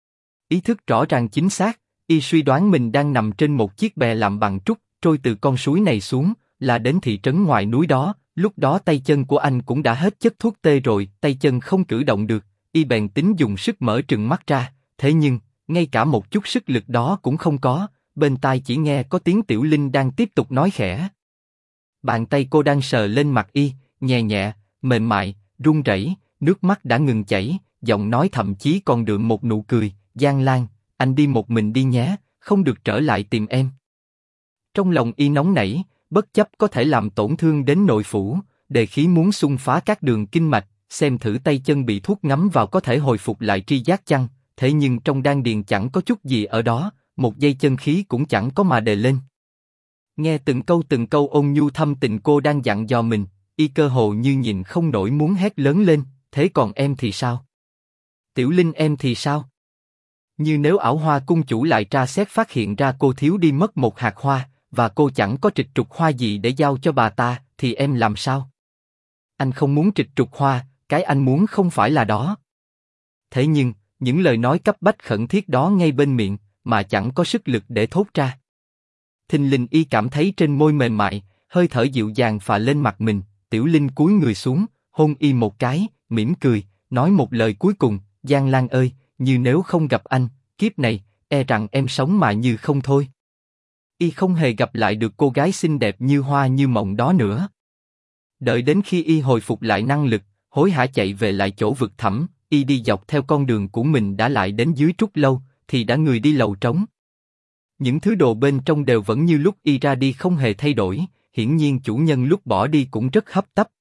A: Ý thức rõ ràng chính xác, y suy đoán mình đang nằm trên một chiếc bè làm bằng trúc, trôi từ con suối này xuống, là đến thị trấn ngoài núi đó. Lúc đó tay chân của anh cũng đã hết chất thuốc tê rồi, tay chân không cử động được, y bèn tính dùng sức mở trừng mắt ra, thế nhưng, ngay cả một chút sức lực đó cũng không có, bên tai chỉ nghe có tiếng Tiểu Linh đang tiếp tục nói khẽ. Bàn tay cô đang sờ lên mặt y, nhẹ nhẹ, mềm mại, run rẩy, nước mắt đã ngừng chảy, giọng nói thậm chí còn đượm một nụ cười, Giang Lan, anh đi một mình đi nhé, không được trở lại tìm em. Trong lòng y nóng nảy, bất chấp có thể làm tổn thương đến nội phủ, đề khí muốn xung phá các đường kinh mạch, xem thử tay chân bị thuốc ngấm vào có thể hồi phục lại tri giác chăng, thế nhưng trong đan điền chẳng có chút gì ở đó, một giây chân khí cũng chẳng có mà đề lên. Nghe từng câu ôn nhu thâm tình cô đang dặn dò mình, y cơ hồ như nhìn không nổi muốn hét lớn lên, thế còn em thì sao? Tiểu Linh em thì sao? Như nếu Ảo Hoa cung chủ lại tra xét phát hiện ra cô thiếu đi mất một hạt hoa, và cô chẳng có trịch trục hoa gì để giao cho bà ta, thì em làm sao? Anh không muốn trịch trục hoa, cái anh muốn không phải là đó. Thế nhưng, những lời nói cấp bách khẩn thiết đó ngay bên miệng, mà chẳng có sức lực để thốt ra. Thình lình y cảm thấy trên môi mềm mại, hơi thở dịu dàng phả lên mặt mình, Tiểu Linh cúi người xuống, hôn y một cái, mỉm cười, nói một lời cuối cùng, Giang Lan ơi, như nếu không gặp anh, kiếp này, e rằng em sống mà như không thôi. Y không hề gặp lại được cô gái xinh đẹp như hoa như mộng đó nữa. Đợi đến khi y hồi phục lại năng lực, hối hả chạy về lại chỗ vực thẳm, y đi dọc theo con đường của mình đã lại đến dưới trúc lâu, thì đã người đi lầu trống. Những thứ đồ bên trong đều vẫn như lúc y ra đi không hề thay đổi, hiển nhiên chủ nhân lúc bỏ đi cũng rất hấp tấp.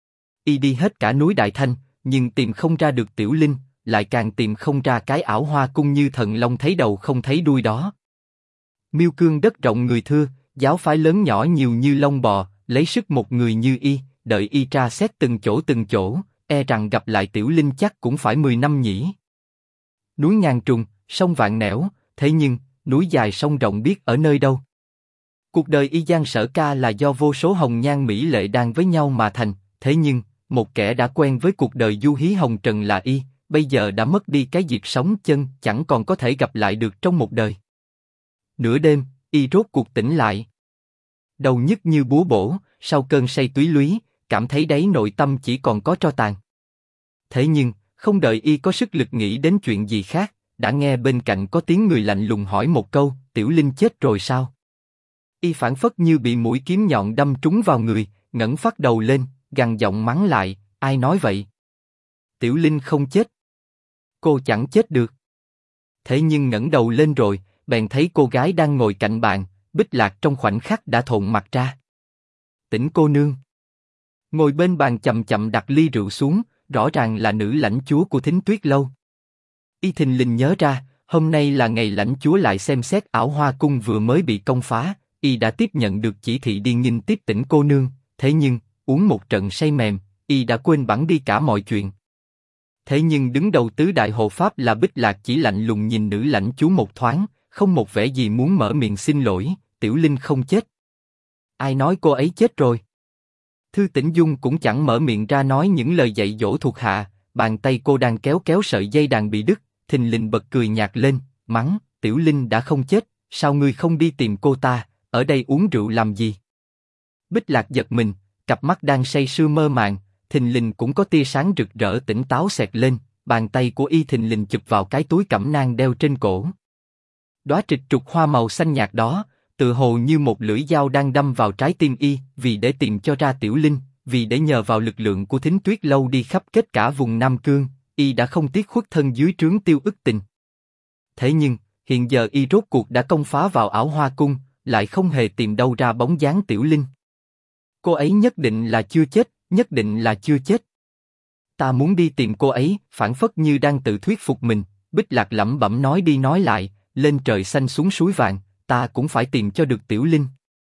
A: Y đi hết cả núi Đại Thanh, nhưng tìm không ra được Tiểu Linh, lại càng tìm không ra cái ảo hoa cung như thần long thấy đầu không thấy đuôi đó. Miêu cương đất rộng người thưa, giáo phái lớn nhỏ nhiều như lông bò, lấy sức một người như y, đợi y tra xét từng chỗ, e rằng gặp lại Tiểu Linh chắc cũng phải 10 năm nhỉ. Núi ngàn trùng, sông vạn nẻo, thế nhưng, núi dài sông rộng biết ở nơi đâu. Cuộc đời y Giang Sở Ca là do vô số hồng nhan mỹ lệ đan với nhau mà thành, thế nhưng, một kẻ đã quen với cuộc đời du hí hồng trần là y, bây giờ đã mất đi cái dịp sống chân, chẳng còn có thể gặp lại được trong một đời. Nửa đêm, y rốt cuộc tỉnh lại. Đầu nhức như búa bổ, sau cơn say túy lúy, cảm thấy đáy nội tâm chỉ còn có tro tàn. Thế nhưng, không đợi y có sức lực nghĩ đến chuyện gì khác, đã nghe bên cạnh có tiếng người lạnh lùng hỏi một câu, Tiểu Linh chết rồi sao? Y phảng phất như bị mũi kiếm nhọn đâm trúng vào người, ngẩng phát đầu lên, gằn giọng mắng lại, ai nói vậy? Tiểu Linh không chết. Cô chẳng chết được. Thế nhưng ngẩng đầu lên rồi, bèn thấy cô gái đang ngồi cạnh bàn, Bích Lạc trong khoảnh khắc đã thộn mặt ra. Tỉnh cô nương. Ngồi bên bàn chậm chậm đặt ly rượu xuống, rõ ràng là nữ lãnh chúa của Thính Tuyết Lâu. Y thình lình nhớ ra, hôm nay là ngày lãnh chúa lại xem xét ảo hoa cung vừa mới bị công phá, y đã tiếp nhận được chỉ thị đi nghinh tiếp tỉnh cô nương, thế nhưng, uống một trận say mềm, y đã quên bẵng đi cả mọi chuyện. Thế nhưng đứng đầu tứ đại hộ pháp là Bích Lạc chỉ lạnh lùng nhìn nữ lãnh chúa một thoáng, không một vẻ gì muốn mở miệng xin lỗi, Tiểu Linh không chết. Ai nói cô ấy chết rồi? Thư Tĩnh Dung cũng chẳng mở miệng ra nói những lời dạy dỗ thuộc hạ, bàn tay cô đang kéo sợi dây đàn bị đứt, thình lình bật cười nhạt lên, mắng, Tiểu Linh đã không chết, sao ngươi không đi tìm cô ta, ở đây uống rượu làm gì? Bích Lạc giật mình, cặp mắt đang say sưa mơ màng, thình lình cũng có tia sáng rực rỡ tỉnh táo xẹt lên, bàn tay của y thình lình chụp vào cái túi cẩm nang đeo trên cổ. Đóa trịch trục hoa màu xanh nhạt đó, tự hồ như một lưỡi dao đang đâm vào trái tim y, vì để tìm cho ra Tiểu Linh, vì để nhờ vào lực lượng của Thính Tuyết Lâu đi khắp kết cả vùng Nam Cương, y đã không tiếc khuất thân dưới trướng Tiêu Ức Tình. Thế nhưng, hiện giờ y rốt cuộc đã công phá vào ảo hoa cung, lại không hề tìm đâu ra bóng dáng Tiểu Linh. Cô ấy nhất định là chưa chết, nhất định là chưa chết. Ta muốn đi tìm cô ấy, phảng phất như đang tự thuyết phục mình, Bích Lạc lẩm bẩm nói đi nói lại, lên trời xanh xuống suối vàng, ta cũng phải tìm cho được Tiểu Linh.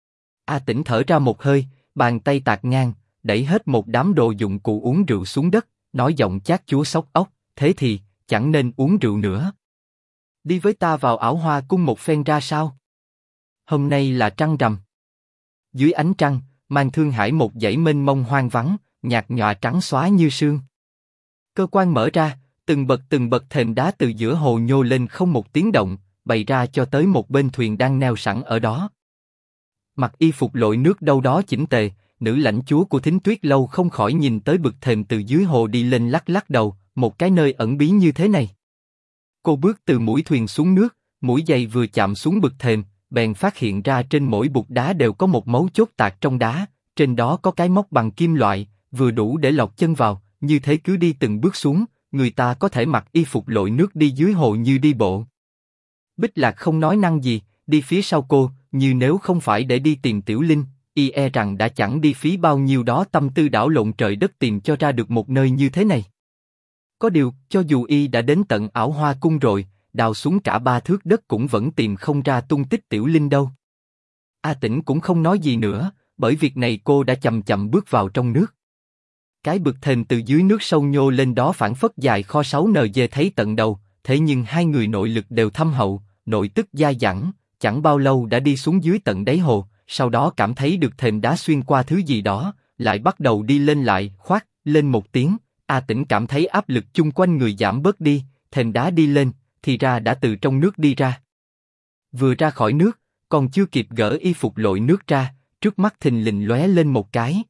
A: A Tĩnh thở ra một hơi, bàn tay tạt ngang, đẩy hết một đám đồ dụng cụ uống rượu xuống đất, nói giọng chát chúa xóc óc, thế thì, chẳng nên uống rượu nữa. Đi với ta vào ảo hoa cung một phen ra sao? Hôm nay là trăng rằm. Dưới ánh trăng, mang Thương Hải một dãy mênh mông hoang vắng, nhạt nhòa trắng xóa như sương. Cơ quan mở ra, từng bậc thềm đá từ giữa hồ nhô lên không một tiếng động, bày ra cho tới một bên thuyền đang neo sẵn ở đó. Mặc y phục lội nước đâu đó chỉnh tề, nữ lãnh chúa của Thính Tuyết Lâu không khỏi nhìn tới bậc thềm từ dưới hồ đi lên lắc lắc đầu, một cái nơi ẩn bí như thế này. Cô bước từ mũi thuyền xuống nước, mũi giày vừa chạm xuống bậc thềm, bèn phát hiện ra trên mỗi bục đá đều có một mấu chốt tạc trong đá, trên đó có cái móc bằng kim loại, vừa đủ để lọt chân vào, như thế cứ đi từng bước xuống, người ta có thể mặc y phục lội nước đi dưới hồ như đi bộ. Bích Lạc không nói năng gì, đi phía sau cô, như nếu không phải để đi tìm Tiểu Linh, y e rằng đã chẳng đi phí bao nhiêu đó tâm tư đảo lộn trời đất tìm cho ra được một nơi như thế này. Có điều, cho dù y đã đến tận ảo hoa cung rồi, đào xuống cả 3 thước đất cũng vẫn tìm không ra tung tích Tiểu Linh đâu. A Tĩnh cũng không nói gì nữa, bởi việc này cô đã chậm chậm bước vào trong nước. Cái bậc thềm từ dưới nước sâu nhô lên đó phảng phất dài kho 6NG thấy tận đầu, thế nhưng hai người nội lực đều thâm hậu, nội tức dai dẳng, chẳng bao lâu đã đi xuống dưới tận đáy hồ, sau đó cảm thấy được thềm đá xuyên qua thứ gì đó, lại bắt đầu đi lên lại, khoát lên một tiếng, A Tĩnh cảm thấy áp lực chung quanh người giảm bớt đi, thềm đá đi lên, thì ra đã từ trong nước đi ra. Vừa ra khỏi nước, còn chưa kịp gỡ y phục lội nước ra, trước mắt thình lình lóe lên một cái.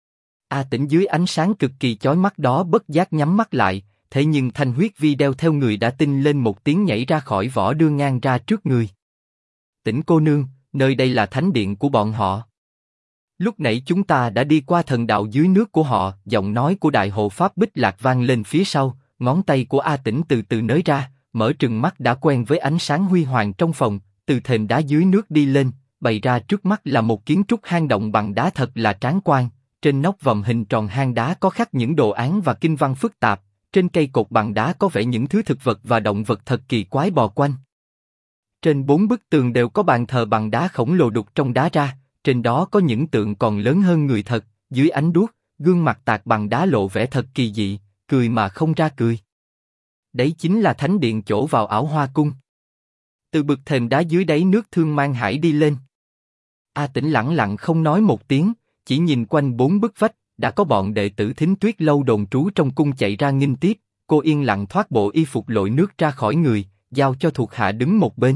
A: A Tĩnh dưới ánh sáng cực kỳ chói mắt đó bất giác nhắm mắt lại, thế nhưng thanh huyết vi đeo theo người đã tinh lên một tiếng nhảy ra khỏi vỏ đưa ngang ra trước người. Tĩnh cô nương, nơi đây là thánh điện của bọn họ. Lúc nãy chúng ta đã đi qua thần đạo dưới nước của họ, giọng nói của đại hộ pháp Bích Lạc vang lên phía sau, ngón tay của A Tĩnh từ từ nới ra, mở trừng mắt đã quen với ánh sáng huy hoàng trong phòng, từ thềm đá dưới nước đi lên, bày ra trước mắt là một kiến trúc hang động bằng đá thật là tráng quan. Trên nóc vòm hình tròn hang đá có khắc những đồ án và kinh văn phức tạp, trên cây cột bằng đá có vẽ những thứ thực vật và động vật thật kỳ quái bò quanh. Trên 4 bức tường đều có bàn thờ bằng đá khổng lồ đục trong đá ra, trên đó có những tượng còn lớn hơn người thật, dưới ánh đuốc, gương mặt tạc bằng đá lộ vẻ thật kỳ dị, cười mà không ra cười. Đấy chính là thánh điện chỗ vào Ảo Hoa Cung. Từ bực thềm đá dưới đáy nước Thương Mang Hải đi lên. A Tĩnh lẳng lặng không nói một tiếng, chỉ nhìn quanh 4 bức vách, đã có bọn đệ tử Thính Tuyết Lâu đồn trú trong cung chạy ra nghinh tiếp. Cô yên lặng thoát bộ y phục lội nước ra khỏi người, giao cho thuộc hạ đứng một bên.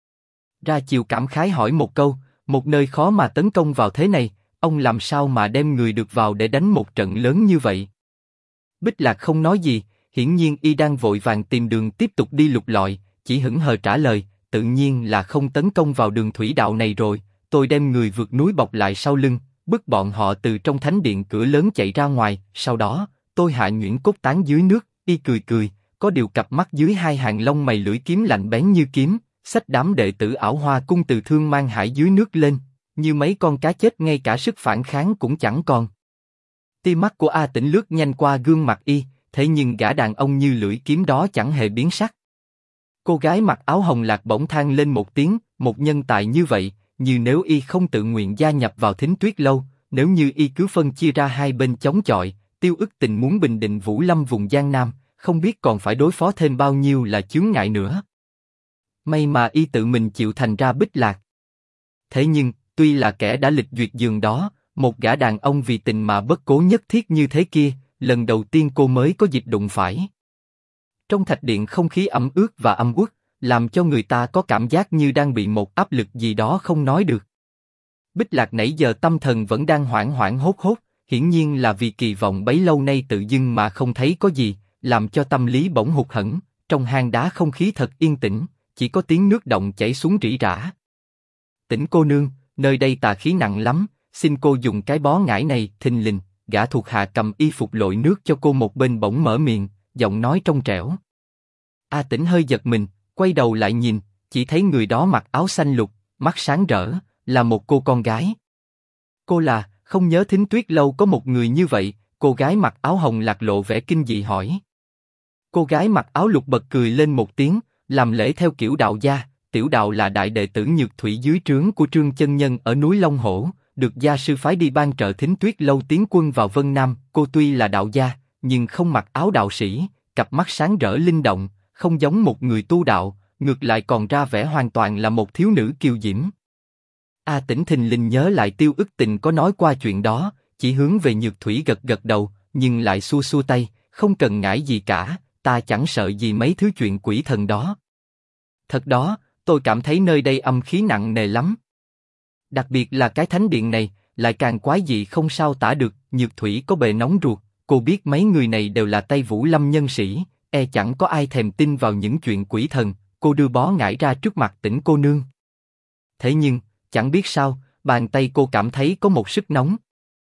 A: Ra Chiều cảm khái hỏi một câu, một nơi khó mà tấn công vào thế này, ông làm sao mà đem người được vào để đánh một trận lớn như vậy? Bích Lạc không nói gì, hiển nhiên y đang vội vàng tìm đường tiếp tục đi lục lọi, chỉ hững hờ trả lời, tự nhiên là không tấn công vào đường thủy đạo này rồi, tôi đem người vượt núi bọc lại sau lưng, bức bọn họ từ trong thánh điện cửa lớn chạy ra ngoài, sau đó, tôi hạ nhuyễn cốt tán dưới nước, y cười cười, có điều cặp mắt dưới hai hàng lông mày lưỡi kiếm lạnh bén như kiếm, xách đám đệ tử Ảo Hoa Cung từ Thương Mang Hải dưới nước lên, như mấy con cá chết ngay cả sức phản kháng cũng chẳng còn. Tia mắt của A Tĩnh lướt nhanh qua gương mặt y, thế nhưng gã đàn ông như lưỡi kiếm đó chẳng hề biến sắc. Cô gái mặc áo hồng lạc bỗng than lên một tiếng, một nhân tài như vậy, như nếu y không tự nguyện gia nhập vào Thính Tuyết Lâu, nếu như y cứ phân chia ra hai bên chống chọi, Tiêu Ức Tình muốn bình định Vũ Lâm vùng Giang Nam, không biết còn phải đối phó thêm bao nhiêu là chướng ngại nữa. May mà y tự mình chịu thành ra Bích Lạc. Thế nhưng, tuy là kẻ đã lịch duyệt giường đó, một gã đàn ông vì tình mà bất cố nhất thiết như thế kia, lần đầu tiên cô mới có dịp đụng phải. Trong thạch điện không khí ẩm ướt và âm uất, làm cho người ta có cảm giác như đang bị một áp lực gì đó không nói được. Bích Lạc nãy giờ tâm thần vẫn đang hoảng hoảng hốt hốt, hiển nhiên là vì kỳ vọng bấy lâu nay tự dưng mà không thấy có gì, làm cho tâm lý bỗng hụt hẫng. Trong hang đá không khí thật yên tĩnh, chỉ có tiếng nước động chảy xuống rỉ rả. Tĩnh cô nương, nơi đây tà khí nặng lắm, xin cô dùng cái bó ngải này. Thình lình, gã thuộc hạ cầm y phục lội nước cho cô một bên bỗng mở miệng, giọng nói trong trẻo. A Tĩnh hơi giật mình, quay đầu lại nhìn, chỉ thấy người đó mặc áo xanh lục, mắt sáng rỡ, là một cô con gái. Cô là, không nhớ Thính Tuyết Lâu có một người như vậy. Cô gái mặc áo hồng lạc lộ vẻ kinh dị hỏi. Cô gái mặc áo lục bật cười lên một tiếng, làm lễ theo kiểu đạo gia. Tiểu đạo là đại đệ tử Nhược Thủy dưới trướng của Trương chân nhân ở núi Long Hổ, được gia sư phái đi ban trợ Thính Tuyết Lâu tiến quân vào Vân Nam. Cô tuy là đạo gia, nhưng không mặc áo đạo sĩ, cặp mắt sáng rỡ linh động, không giống một người tu đạo, ngược lại còn ra vẻ hoàn toàn là một thiếu nữ kiều diễm. A Tĩnh thình lình nhớ lại Tiêu Ức Tình có nói qua chuyện đó, chỉ hướng về Nhược Thủy gật gật đầu, nhưng lại xua xua tay, không cần ngại gì cả, ta chẳng sợ gì mấy thứ chuyện quỷ thần đó. Thật đó, tôi cảm thấy nơi đây âm khí nặng nề lắm. Đặc biệt là cái thánh điện này, lại càng quái dị không sao tả được. Nhược Thủy có bề nóng ruột, cô biết mấy người này đều là Tây Vũ Lâm nhân sĩ, chẳng có ai thèm tin vào những chuyện quỷ thần. Cô đưa bó ngải ra trước mặt Tĩnh cô nương. Thế nhưng, chẳng biết sao, bàn tay cô cảm thấy có một sức nóng.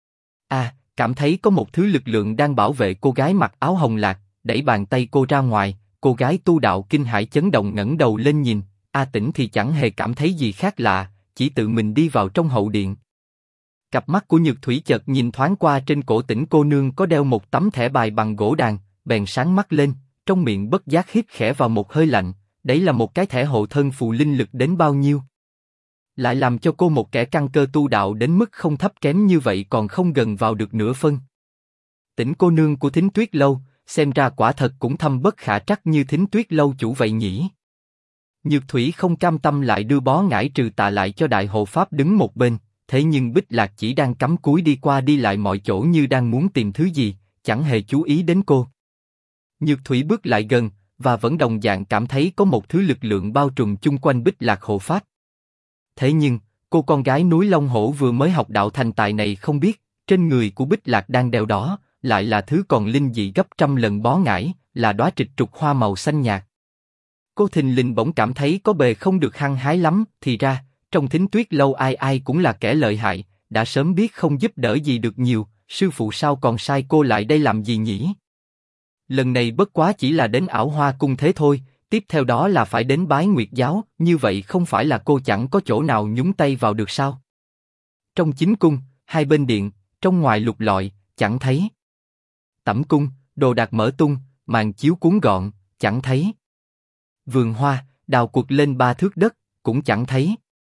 A: Cảm thấy có một thứ lực lượng đang bảo vệ cô gái mặc áo hồng lạc, đẩy bàn tay cô ra ngoài. Cô gái tu đạo kinh hãi chấn động ngẩng đầu lên nhìn, A Tĩnh thì chẳng hề cảm thấy gì khác lạ, chỉ tự mình đi vào trong hậu điện. Cặp mắt của Nhược Thủy chợt nhìn thoáng qua trên cổ Tĩnh cô nương có đeo một tấm thẻ bài bằng gỗ đàn, bèn sáng mắt lên, trong miệng bất giác hít khẽ vào một hơi lạnh. Đấy là một cái thẻ hộ thân phù linh lực đến bao nhiêu? Lại làm cho cô một kẻ căn cơ tu đạo đến mức không thấp kém như vậy còn không gần vào được nửa phân. Tĩnh cô nương của Thính Tuyết Lâu, xem ra quả thật cũng thâm bất khả trắc như Thính Tuyết Lâu chủ vậy nhỉ? Nhược Thủy không cam tâm lại đưa bó ngải trừ tà lại cho đại hộ pháp đứng một bên, thế nhưng Bích Lạc chỉ đang cắm cúi đi qua đi lại mọi chỗ như đang muốn tìm thứ gì, chẳng hề chú ý đến cô. Nhược Thủy bước lại gần, và vẫn đồng dạng cảm thấy có một thứ lực lượng bao trùm chung quanh Bích Lạc hộ pháp. Thế nhưng, cô con gái núi Long Hổ vừa mới học đạo thành tài này không biết, trên người của Bích Lạc đang đeo đó, lại là thứ còn linh dị gấp trăm lần bó ngải, là đóa trịch trục hoa màu xanh nhạt. Cô thình lình bỗng cảm thấy có bề không được hăng hái lắm, thì ra, trong Thính Tuyết Lâu ai ai cũng là kẻ lợi hại, đã sớm biết không giúp đỡ gì được nhiều, sư phụ sao còn sai cô lại đây làm gì nhỉ? Lần này bất quá chỉ là đến Ảo Hoa Cung thế thôi, tiếp theo đó là phải đến Bái Nguyệt giáo, như vậy không phải là cô chẳng có chỗ nào nhúng tay vào được sao? Trong chính cung, hai bên điện, trong ngoài lục lọi, chẳng thấy. Tẩm cung, đồ đạc mở tung, màn chiếu cuốn gọn, chẳng thấy. Vườn hoa, đào quật lên 3 thước đất, cũng chẳng thấy.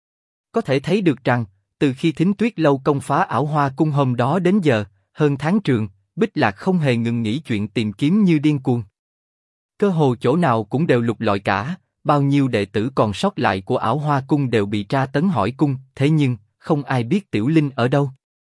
A: Có thể thấy được rằng, từ khi Thính Tuyết lâu công phá ảo hoa cung hôm đó đến giờ, hơn tháng trường, Bích Lạc không hề ngừng nghỉ chuyện tìm kiếm như điên cuồng. Cơ hồ chỗ nào cũng đều lục lọi cả, bao nhiêu đệ tử còn sót lại của ảo hoa cung đều bị tra tấn hỏi cung, thế nhưng, không ai biết Tiểu Linh ở đâu.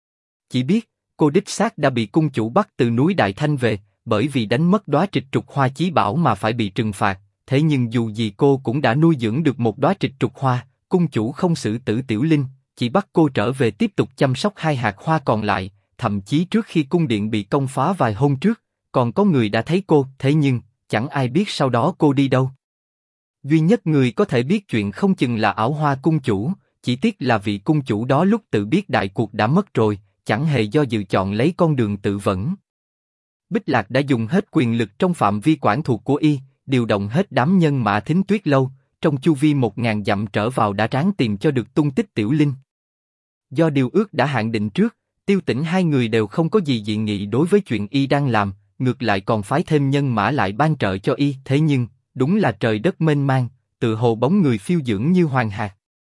A: Chỉ biết, cô đích xác đã bị cung chủ bắt từ núi Đại Thanh về, bởi vì đánh mất đóa trịch trục hoa chí bảo mà phải bị trừng phạt, thế nhưng dù gì cô cũng đã nuôi dưỡng được một đóa trịch trục hoa, cung chủ không xử tử Tiểu Linh, chỉ bắt cô trở về tiếp tục chăm sóc 2 hạt hoa còn lại, thậm chí trước khi cung điện bị công phá vài hôm trước, còn có người đã thấy cô, thế nhưng, chẳng ai biết sau đó cô đi đâu. Duy nhất người có thể biết chuyện không chừng là ảo hoa cung chủ, chỉ tiếc là vị cung chủ đó lúc tự biết đại cuộc đã mất rồi, chẳng hề do dự chọn lấy con đường tự vẫn. Bích Lạc đã dùng hết quyền lực trong phạm vi quản thuộc của y, điều động hết đám nhân mã Thính Tuyết lâu, trong chu vi 1000 dặm trở vào đã ráng tìm cho được tung tích Tiểu Linh. Do điều ước đã hạn định trước, Tiêu Tĩnh hai người đều không có gì dị nghị đối với chuyện y đang làm, ngược lại còn phái thêm nhân mã lại ban trợ cho y. Thế nhưng, đúng là trời đất mênh mang, tự hồ bóng người phiêu dưỡng như hoàng hạt.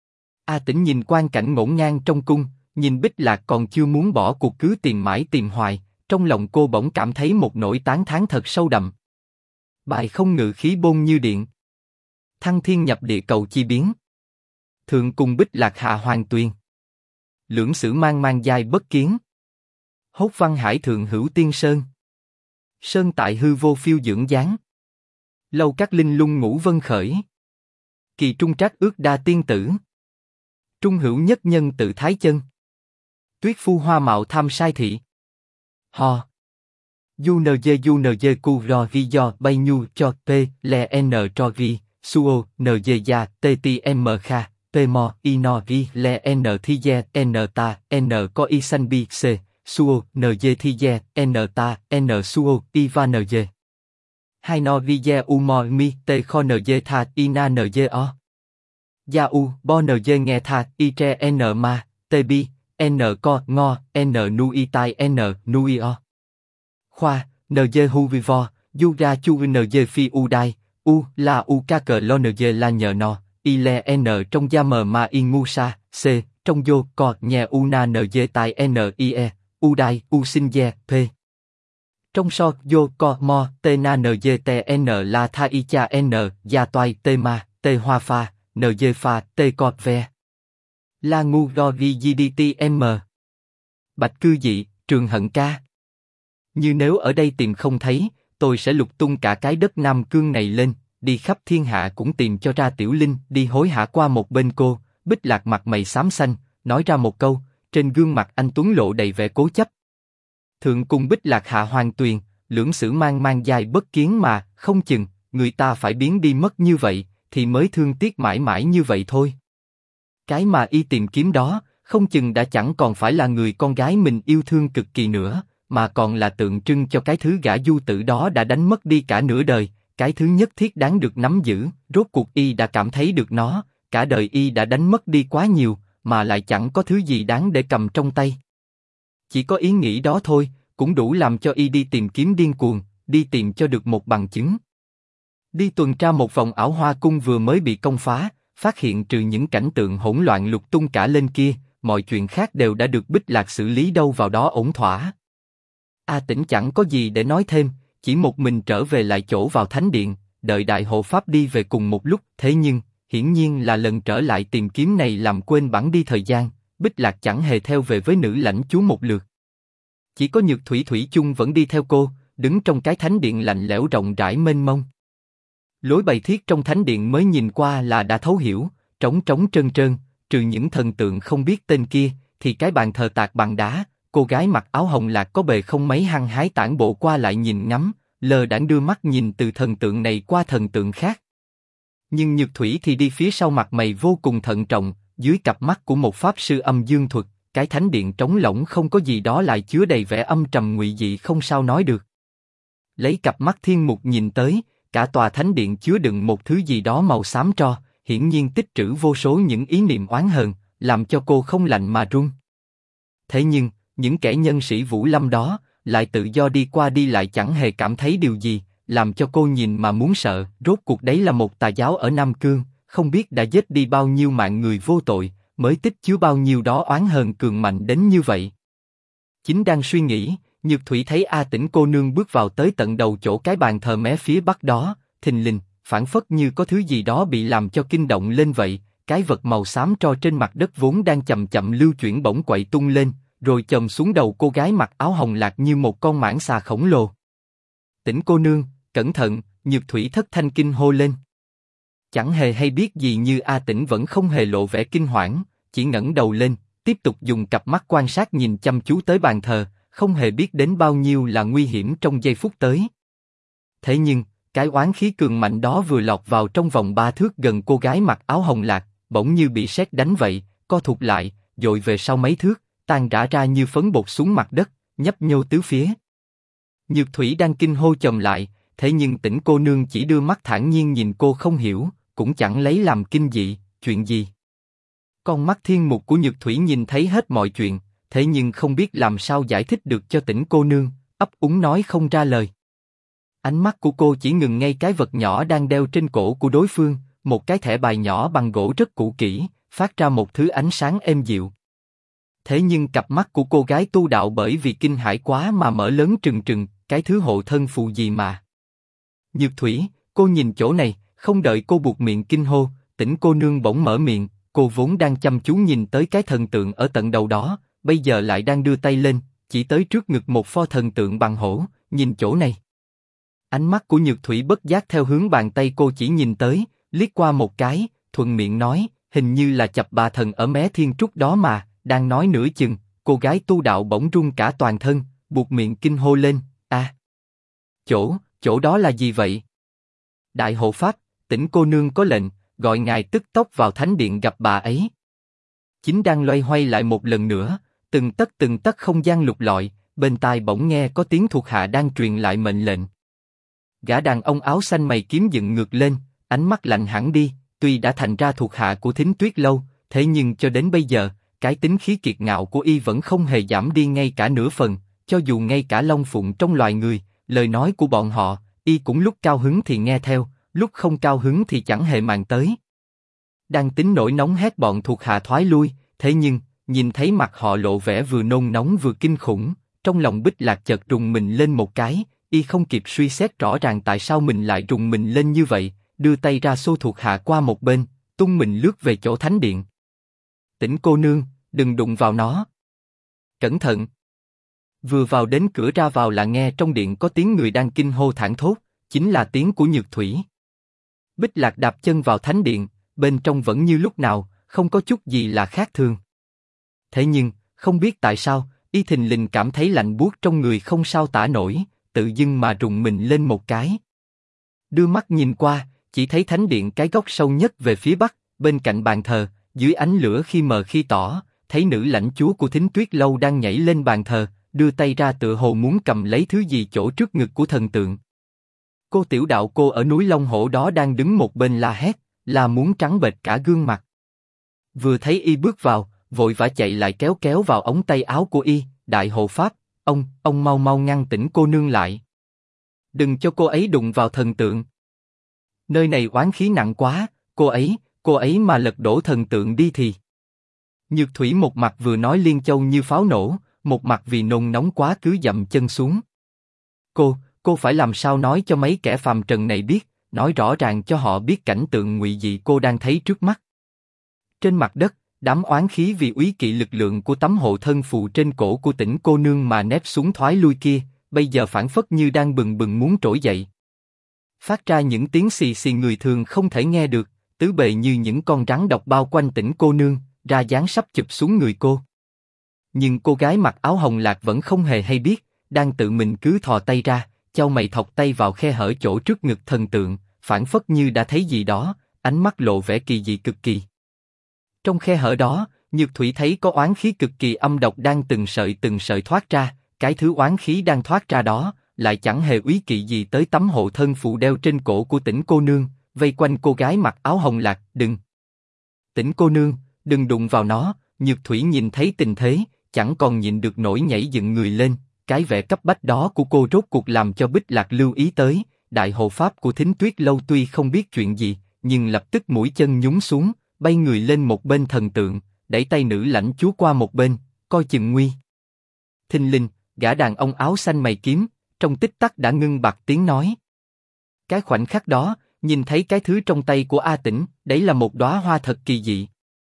A: A Tĩnh nhìn quang cảnh ngổn ngang trong cung, nhìn Bích Lạc còn chưa muốn bỏ cuộc cứ tìm mãi tìm hoài, trong lòng cô bỗng cảm thấy một nỗi tán thán thật sâu đậm. Bại không ngự khí bôn như điện, thăng thiên nhập địa cầu chi biến. Thượng cùng Bích Lạc hạ hoàng tuyền, lưỡng sử mang mang giai bất kiến. Hốt văn hải thượng hữu tiên sơn, sơn tại hư vô phiêu dưỡng dáng. Lâu các linh lung ngũ vân khởi, kỳ trung trác ước đa tiên tử. Trung hữu nhất nhân tự thái chân, tuyết phu hoa mạo tham sai thị. Ho UNG cu ro vi do bay nhu cho p le n cho vi suo nj ya ttm kha p mo ino vi le n thi ye n ta n có i san bi c suo nj thi ye n ta n suo i va nj hai no vi ye u mo mi t kho nj tha ina nj o ya u bo nj nghe tha i tre n ma t bi n co ngo n nu i tai n nu i o khoa nj hu vi vo du ra chu nj phi u dai u la u ca cờ lo nj la nhờ no i le n trong gia mờ ma i ngu sa c trong vô co nhẹ u na nj tai n i e u dai u sinh ye p trong so vô co mo t na nj t n la tha i cha n gia toai t ma t hoa pha nj pha t cọt ve la ngu ro vi gdt m bạch cư dị trường hận ca. Như nếu ở đây tìm không thấy, tôi sẽ lục tung cả cái đất Nam Cương này lên, đi khắp thiên hạ cũng tìm cho ra Tiểu Linh. Đi hối hả qua một bên cô, Bích Lạc mặt mày xám xanh, nói ra một câu, trên gương mặt anh tuấn lộ đầy vẻ cố chấp. Thượng cùng Bích Lạc hạ hoàng tuyền, lưỡng sử mang mang dài bất kiến mà, không chừng, người ta phải biến đi mất như vậy, thì mới thương tiếc mãi mãi như vậy thôi. Cái mà y tìm kiếm đó, không chừng đã chẳng còn phải là người con gái mình yêu thương cực kỳ nữa, mà còn là tượng trưng cho cái thứ gã du tử đó đã đánh mất đi cả nửa đời, cái thứ nhất thiết đáng được nắm giữ. Rốt cuộc y đã cảm thấy được nó, cả đời y đã đánh mất đi quá nhiều, mà lại chẳng có thứ gì đáng để cầm trong tay. Chỉ có ý nghĩ đó thôi, cũng đủ làm cho y đi tìm kiếm điên cuồng, đi tìm cho được một bằng chứng. Đi tuần tra một vòng ảo hoa cung vừa mới bị công phá, phát hiện trừ những cảnh tượng hỗn loạn lục tung cả lên kia, mọi chuyện khác đều đã được Bích Lạc xử lý đâu vào đó ổn thỏa. A Tĩnh chẳng có gì để nói thêm, chỉ một mình trở về lại chỗ vào thánh điện, đợi đại hộ pháp đi về cùng một lúc. Thế nhưng, hiển nhiên là lần trở lại tìm kiếm này làm quên bẵng đi thời gian, Bích Lạc chẳng hề theo về với nữ lãnh chúa một lượt. Chỉ có Nhược Thủy Thủy chung vẫn đi theo cô, đứng trong cái thánh điện lạnh lẽo rộng rãi mênh mông. Lối bày thiết trong thánh điện mới nhìn qua là đã thấu hiểu, trống trống trơn trơn, trừ những thần tượng không biết tên kia, thì cái bàn thờ tạc bằng đá, cô gái mặc áo hồng lạc có bề không mấy hăng hái tản bộ qua lại nhìn ngắm, lờ đãng đưa mắt nhìn từ thần tượng này qua thần tượng khác. Nhưng Nhược Thủy thì đi phía sau mặt mày vô cùng thận trọng, dưới cặp mắt của một pháp sư âm dương thuật, cái thánh điện trống lỗng không có gì đó lại chứa đầy vẻ âm trầm ngụy dị không sao nói được. Lấy cặp mắt thiên mục nhìn tới, cả tòa thánh điện chứa đựng một thứ gì đó màu xám tro, hiển nhiên tích trữ vô số những ý niệm oán hờn, làm cho cô không lạnh mà run. Thế nhưng, những kẻ nhân sĩ Vũ Lâm đó lại tự do đi qua đi lại chẳng hề cảm thấy điều gì, làm cho cô nhìn mà muốn sợ. Rốt cuộc đấy là một tà giáo ở Nam Cương, không biết đã giết đi bao nhiêu mạng người vô tội, mới tích chứa bao nhiêu đó oán hờn cường mạnh đến như vậy. Chính đang suy nghĩ, Nhược Thủy thấy A Tĩnh cô nương bước vào tới tận đầu chỗ cái bàn thờ mé phía bắc đó, thình lình, phảng phất như có thứ gì đó bị làm cho kinh động lên vậy. Cái vật màu xám tro trên mặt đất vốn đang chậm chậm lưu chuyển bỗng quậy tung lên, rồi chồm xuống đầu cô gái mặc áo hồng lạc như một con mãng xà khổng lồ. Tĩnh cô nương, cẩn thận! Nhược Thủy thất thanh kinh hô lên. Chẳng hề hay biết gì như A Tĩnh vẫn không hề lộ vẻ kinh hoảng, chỉ ngẩng đầu lên, tiếp tục dùng cặp mắt quan sát nhìn chăm chú tới bàn thờ, không hề biết đến bao nhiêu là nguy hiểm trong giây phút tới. Thế nhưng, cái oán khí cường mạnh đó vừa lọt vào trong vòng 3 thước gần cô gái mặc áo hồng lạc, bỗng như bị sét đánh vậy, co thụt lại, dội về sau mấy thước, tan rã ra như phấn bột xuống mặt đất, nhấp nhô tứ phía. Nhược Thủy đang kinh hô chồm lại, thế nhưng Tĩnh cô nương chỉ đưa mắt thản nhiên nhìn cô không hiểu, cũng chẳng lấy làm kinh dị, chuyện gì? Con mắt thiên mục của Nhược Thủy nhìn thấy hết mọi chuyện, thế nhưng không biết làm sao giải thích được cho Tĩnh cô nương, ấp úng nói không ra lời. Ánh mắt của cô chỉ ngừng ngay cái vật nhỏ đang đeo trên cổ của đối phương, một cái thẻ bài nhỏ bằng gỗ rất cũ kỹ, phát ra một thứ ánh sáng êm dịu. Thế nhưng cặp mắt của cô gái tu đạo bởi vì kinh hãi quá mà mở lớn trừng trừng, cái thứ hộ thân phù gì mà? Nhược Thủy, cô nhìn chỗ này, không đợi cô buột miệng kinh hô, Tĩnh cô nương bỗng mở miệng, cô vốn đang chăm chú nhìn tới cái thần tượng ở tận đầu đó, bây giờ lại đang đưa tay lên, chỉ tới trước ngực một pho thần tượng bằng hổ, nhìn chỗ này. Ánh mắt của Nhược Thủy bất giác theo hướng bàn tay cô chỉ nhìn tới, liếc qua một cái, thuận miệng nói, hình như là chập bà thần ở mé thiên trúc đó mà. Đang nói nửa chừng, cô gái tu đạo bỗng run cả toàn thân, buột miệng kinh hô lên, chỗ đó là gì vậy? Đại hộ pháp, Tĩnh cô nương có lệnh, gọi ngài tức tốc vào thánh điện gặp bà ấy. Chính đang loay hoay lại một lần nữa, từng tấc không gian lục lọi, bên tai bỗng nghe có tiếng thuộc hạ đang truyền lại mệnh lệnh. Gã đàn ông áo xanh mày kiếm dựng ngược lên, ánh mắt lạnh hẳn đi, tuy đã thành ra thuộc hạ của Thính Tuyết Lâu, thế nhưng cho đến bây giờ, cái tính khí kiệt ngạo của y vẫn không hề giảm đi ngay cả nửa phần, cho dù ngay cả Long Phụng trong loài người, lời nói của bọn họ, y cũng lúc cao hứng thì nghe theo, lúc không cao hứng thì chẳng hề màng tới. Đang tính nổi nóng hét bọn thuộc hạ thoái lui, thế nhưng, nhìn thấy mặt họ lộ vẻ vừa nôn nóng vừa kinh khủng, trong lòng Bích Lạc chợt rùng mình lên một cái, y không kịp suy xét rõ ràng tại sao mình lại rùng mình lên như vậy, đưa tay ra xô thuộc hạ qua một bên, tung mình lướt về chỗ thánh điện. Tĩnh cô nương, đừng đụng vào nó. Cẩn thận. Vừa vào đến cửa ra vào là nghe trong điện có tiếng người đang kinh hô thảng thốt, chính là tiếng của Nhược Thủy. Bích Lạc đạp chân vào thánh điện, bên trong vẫn như lúc nào, không có chút gì là khác thường. Thế nhưng, không biết tại sao, y thình lình cảm thấy lạnh buốt trong người không sao tả nổi, tự dưng mà rùng mình lên một cái. Đưa mắt nhìn qua, chỉ thấy thánh điện cái góc sâu nhất về phía bắc, bên cạnh bàn thờ, dưới ánh lửa khi mờ khi tỏ, thấy nữ lãnh chúa của Thính Tuyết Lâu đang nhảy lên bàn thờ, đưa tay ra tựa hồ muốn cầm lấy thứ gì chỗ trước ngực của thần tượng. Cô tiểu đạo cô ở núi Long Hổ đó đang đứng một bên la hét, là muốn trắng bệch cả gương mặt. Vừa thấy y bước vào, vội vã chạy lại kéo kéo vào ống tay áo của y, đại hộ pháp, ông mau mau ngăn Tĩnh cô nương lại. Đừng cho cô ấy đụng vào thần tượng. Nơi này oán khí nặng quá, cô ấy mà lật đổ thần tượng đi thì. Nhược Thủy một mặt vừa nói liên châu như pháo nổ, một mặt vì nôn nóng quá cứ dậm chân xuống. Cô phải làm sao nói cho mấy kẻ phàm trần này biết, nói rõ ràng cho họ biết cảnh tượng ngụy dị cô đang thấy trước mắt. Trên mặt đất, đám oán khí vì úy kỵ lực lượng của tấm hộ thân phù trên cổ của Tĩnh cô nương mà nép xuống thoái lui kia, bây giờ phảng phất như đang bừng bừng muốn trỗi dậy. Phát ra những tiếng xì xì người thường không thể nghe được, tứ bề như những con rắn độc bao quanh Tĩnh cô nương, ra dáng sắp chụp xuống người cô. Nhưng cô gái mặc áo hồng lạc vẫn không hề hay biết, đang tự mình cứ thò tay ra, chau mày thọc tay vào khe hở chỗ trước ngực thần tượng, phảng phất như đã thấy gì đó, ánh mắt lộ vẻ kỳ dị cực kỳ. Trong khe hở đó, Nhược Thủy thấy có oán khí cực kỳ âm độc đang từng sợi thoát ra, cái thứ oán khí đang thoát ra đó, lại chẳng hề úy kỵ gì tới tấm hộ thân phù đeo trên cổ của Tĩnh cô nương, vây quanh cô gái mặc áo hồng lạc. Đừng! Tĩnh cô nương, đừng đụng vào nó. Nhược thủy nhìn thấy tình thế, chẳng còn nhịn được nổi nhảy dựng người lên. Cái vẻ cấp bách đó của cô rốt cuộc làm cho Bích Lạc lưu ý tới. Đại hộ pháp của Thính Tuyết Lâu tuy không biết chuyện gì, nhưng lập tức mũi chân nhún xuống, bay người lên một bên thần tượng, đẩy tay nữ lãnh chúa qua một bên, coi chừng nguy. Thình lình, gã đàn ông áo xanh mày kiếm, trong tích tắc đã ngưng bặt tiếng nói. Cái khoảnh khắc đó, nhìn thấy cái thứ trong tay của A Tĩnh, đấy là một đóa hoa thật kỳ dị.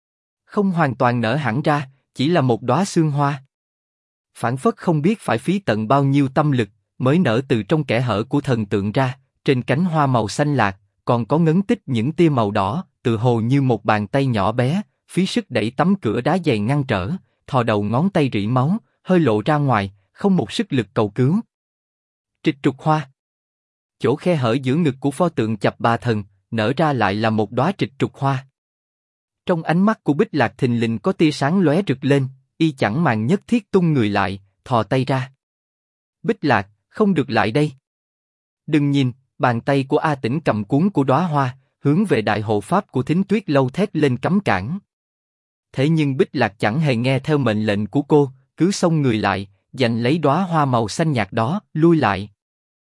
A: Không hoàn toàn nở hẳn ra, chỉ là một đóa sương hoa. Phảng phất không biết phải phí tận bao nhiêu tâm lực, mới nở từ trong kẽ hở của thần tượng ra, trên cánh hoa màu xanh lạc, còn có ngấn tích những tia màu đỏ, tự hồ như một bàn tay nhỏ bé, phí sức đẩy tấm cửa đá dày ngăn trở, thò đầu ngón tay rỉ máu, hơi lộ ra ngoài, không một sức lực cầu cứu. Trịch trục hoa. Chỗ khe hở giữa ngực của pho tượng Chập Bà Thần, nở ra lại là một đóa trịch trục hoa. Trong ánh mắt của Bích Lạc thình lình có tia sáng lóe rực lên, y chẳng màng nhất thiết tung người lại, thò tay ra. Bích Lạc, không được lại đây. Đừng nhìn, bàn tay của A Tĩnh cầm cuốn của đóa hoa, hướng về đại hộ pháp của Thính Tuyết Lâu thét lên cấm cản. Thế nhưng Bích Lạc chẳng hề nghe theo mệnh lệnh của cô, cứ xông người lại, giành lấy đóa hoa màu xanh nhạt đó, lui lại.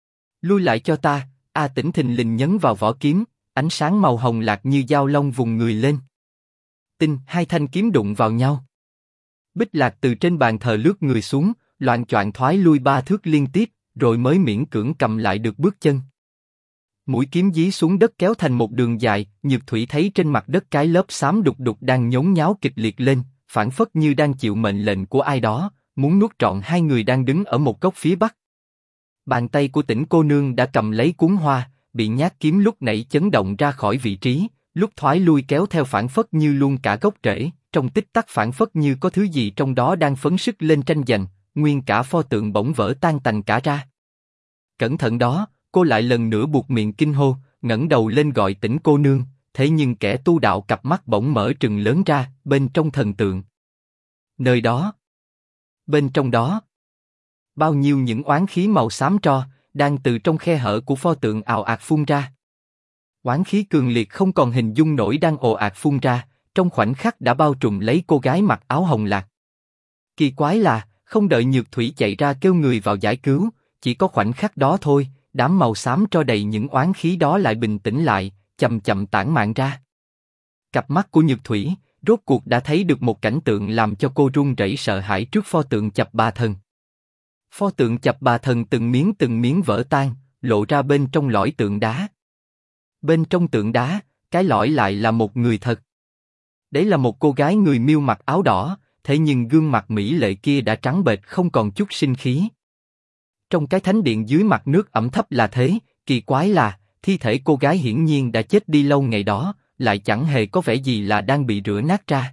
A: Lui lại cho ta. A Tĩnh thình lình nhấn vào vỏ kiếm, ánh sáng màu hồng lạc như dao long vùng người lên. Tinh, hai thanh kiếm đụng vào nhau. Bích Lạc từ trên bàn thờ lướt người xuống, loạng choạng thoái lui 3 thước liên tiếp, rồi mới miễn cưỡng cầm lại được bước chân. Mũi kiếm dí xuống đất kéo thành một đường dài, Nhược Thủy thấy trên mặt đất cái lớp xám đục đục đang nhốn nháo kịch liệt lên, phảng phất như đang chịu mệnh lệnh của ai đó, muốn nuốt trọn hai người đang đứng ở một góc phía bắc. Bàn tay của Tĩnh cô nương đã cầm lấy cuốn hoa, bị nhát kiếm lúc nãy chấn động ra khỏi vị trí, lúc thoái lui kéo theo phảng phất như luôn cả gốc rễ, trong tích tắc phảng phất như có thứ gì trong đó đang phấn sức lên tranh giành, nguyên cả pho tượng bỗng vỡ tan tành cả ra. Cẩn thận đó, cô lại lần nữa buột miệng kinh hô, ngẩng đầu lên gọi Tĩnh cô nương, thế nhưng kẻ tu đạo cặp mắt bỗng mở trừng lớn ra, bên trong thần tượng. Nơi đó, bên trong đó, bao nhiêu những oán khí màu xám tro, đang từ trong khe hở của pho tượng ào ạt phun ra. Oán khí cường liệt không còn hình dung nổi đang ồ ạt phun ra, trong khoảnh khắc đã bao trùm lấy cô gái mặc áo hồng lạc. Kỳ quái là, không đợi Nhược Thủy chạy ra kêu người vào giải cứu, chỉ có khoảnh khắc đó thôi, đám màu xám tro đầy những oán khí đó lại bình tĩnh lại, chậm chậm tản mạn ra. Cặp mắt của Nhược Thủy, rốt cuộc đã thấy được một cảnh tượng làm cho cô run rẩy sợ hãi trước pho tượng Chập Bà Thần. Pho tượng Chập Bà Thần từng miếng vỡ tan, lộ ra bên trong lõi tượng đá. Bên trong tượng đá, cái lõi lại là một người thật. Đấy là một cô gái người Miêu mặc áo đỏ, thế nhưng gương mặt mỹ lệ kia đã trắng bệch không còn chút sinh khí. Trong cái thánh điện dưới mặt nước ẩm thấp là thế, kỳ quái là, thi thể cô gái hiển nhiên đã chết đi lâu ngày đó, lại chẳng hề có vẻ gì là đang bị rửa nát ra.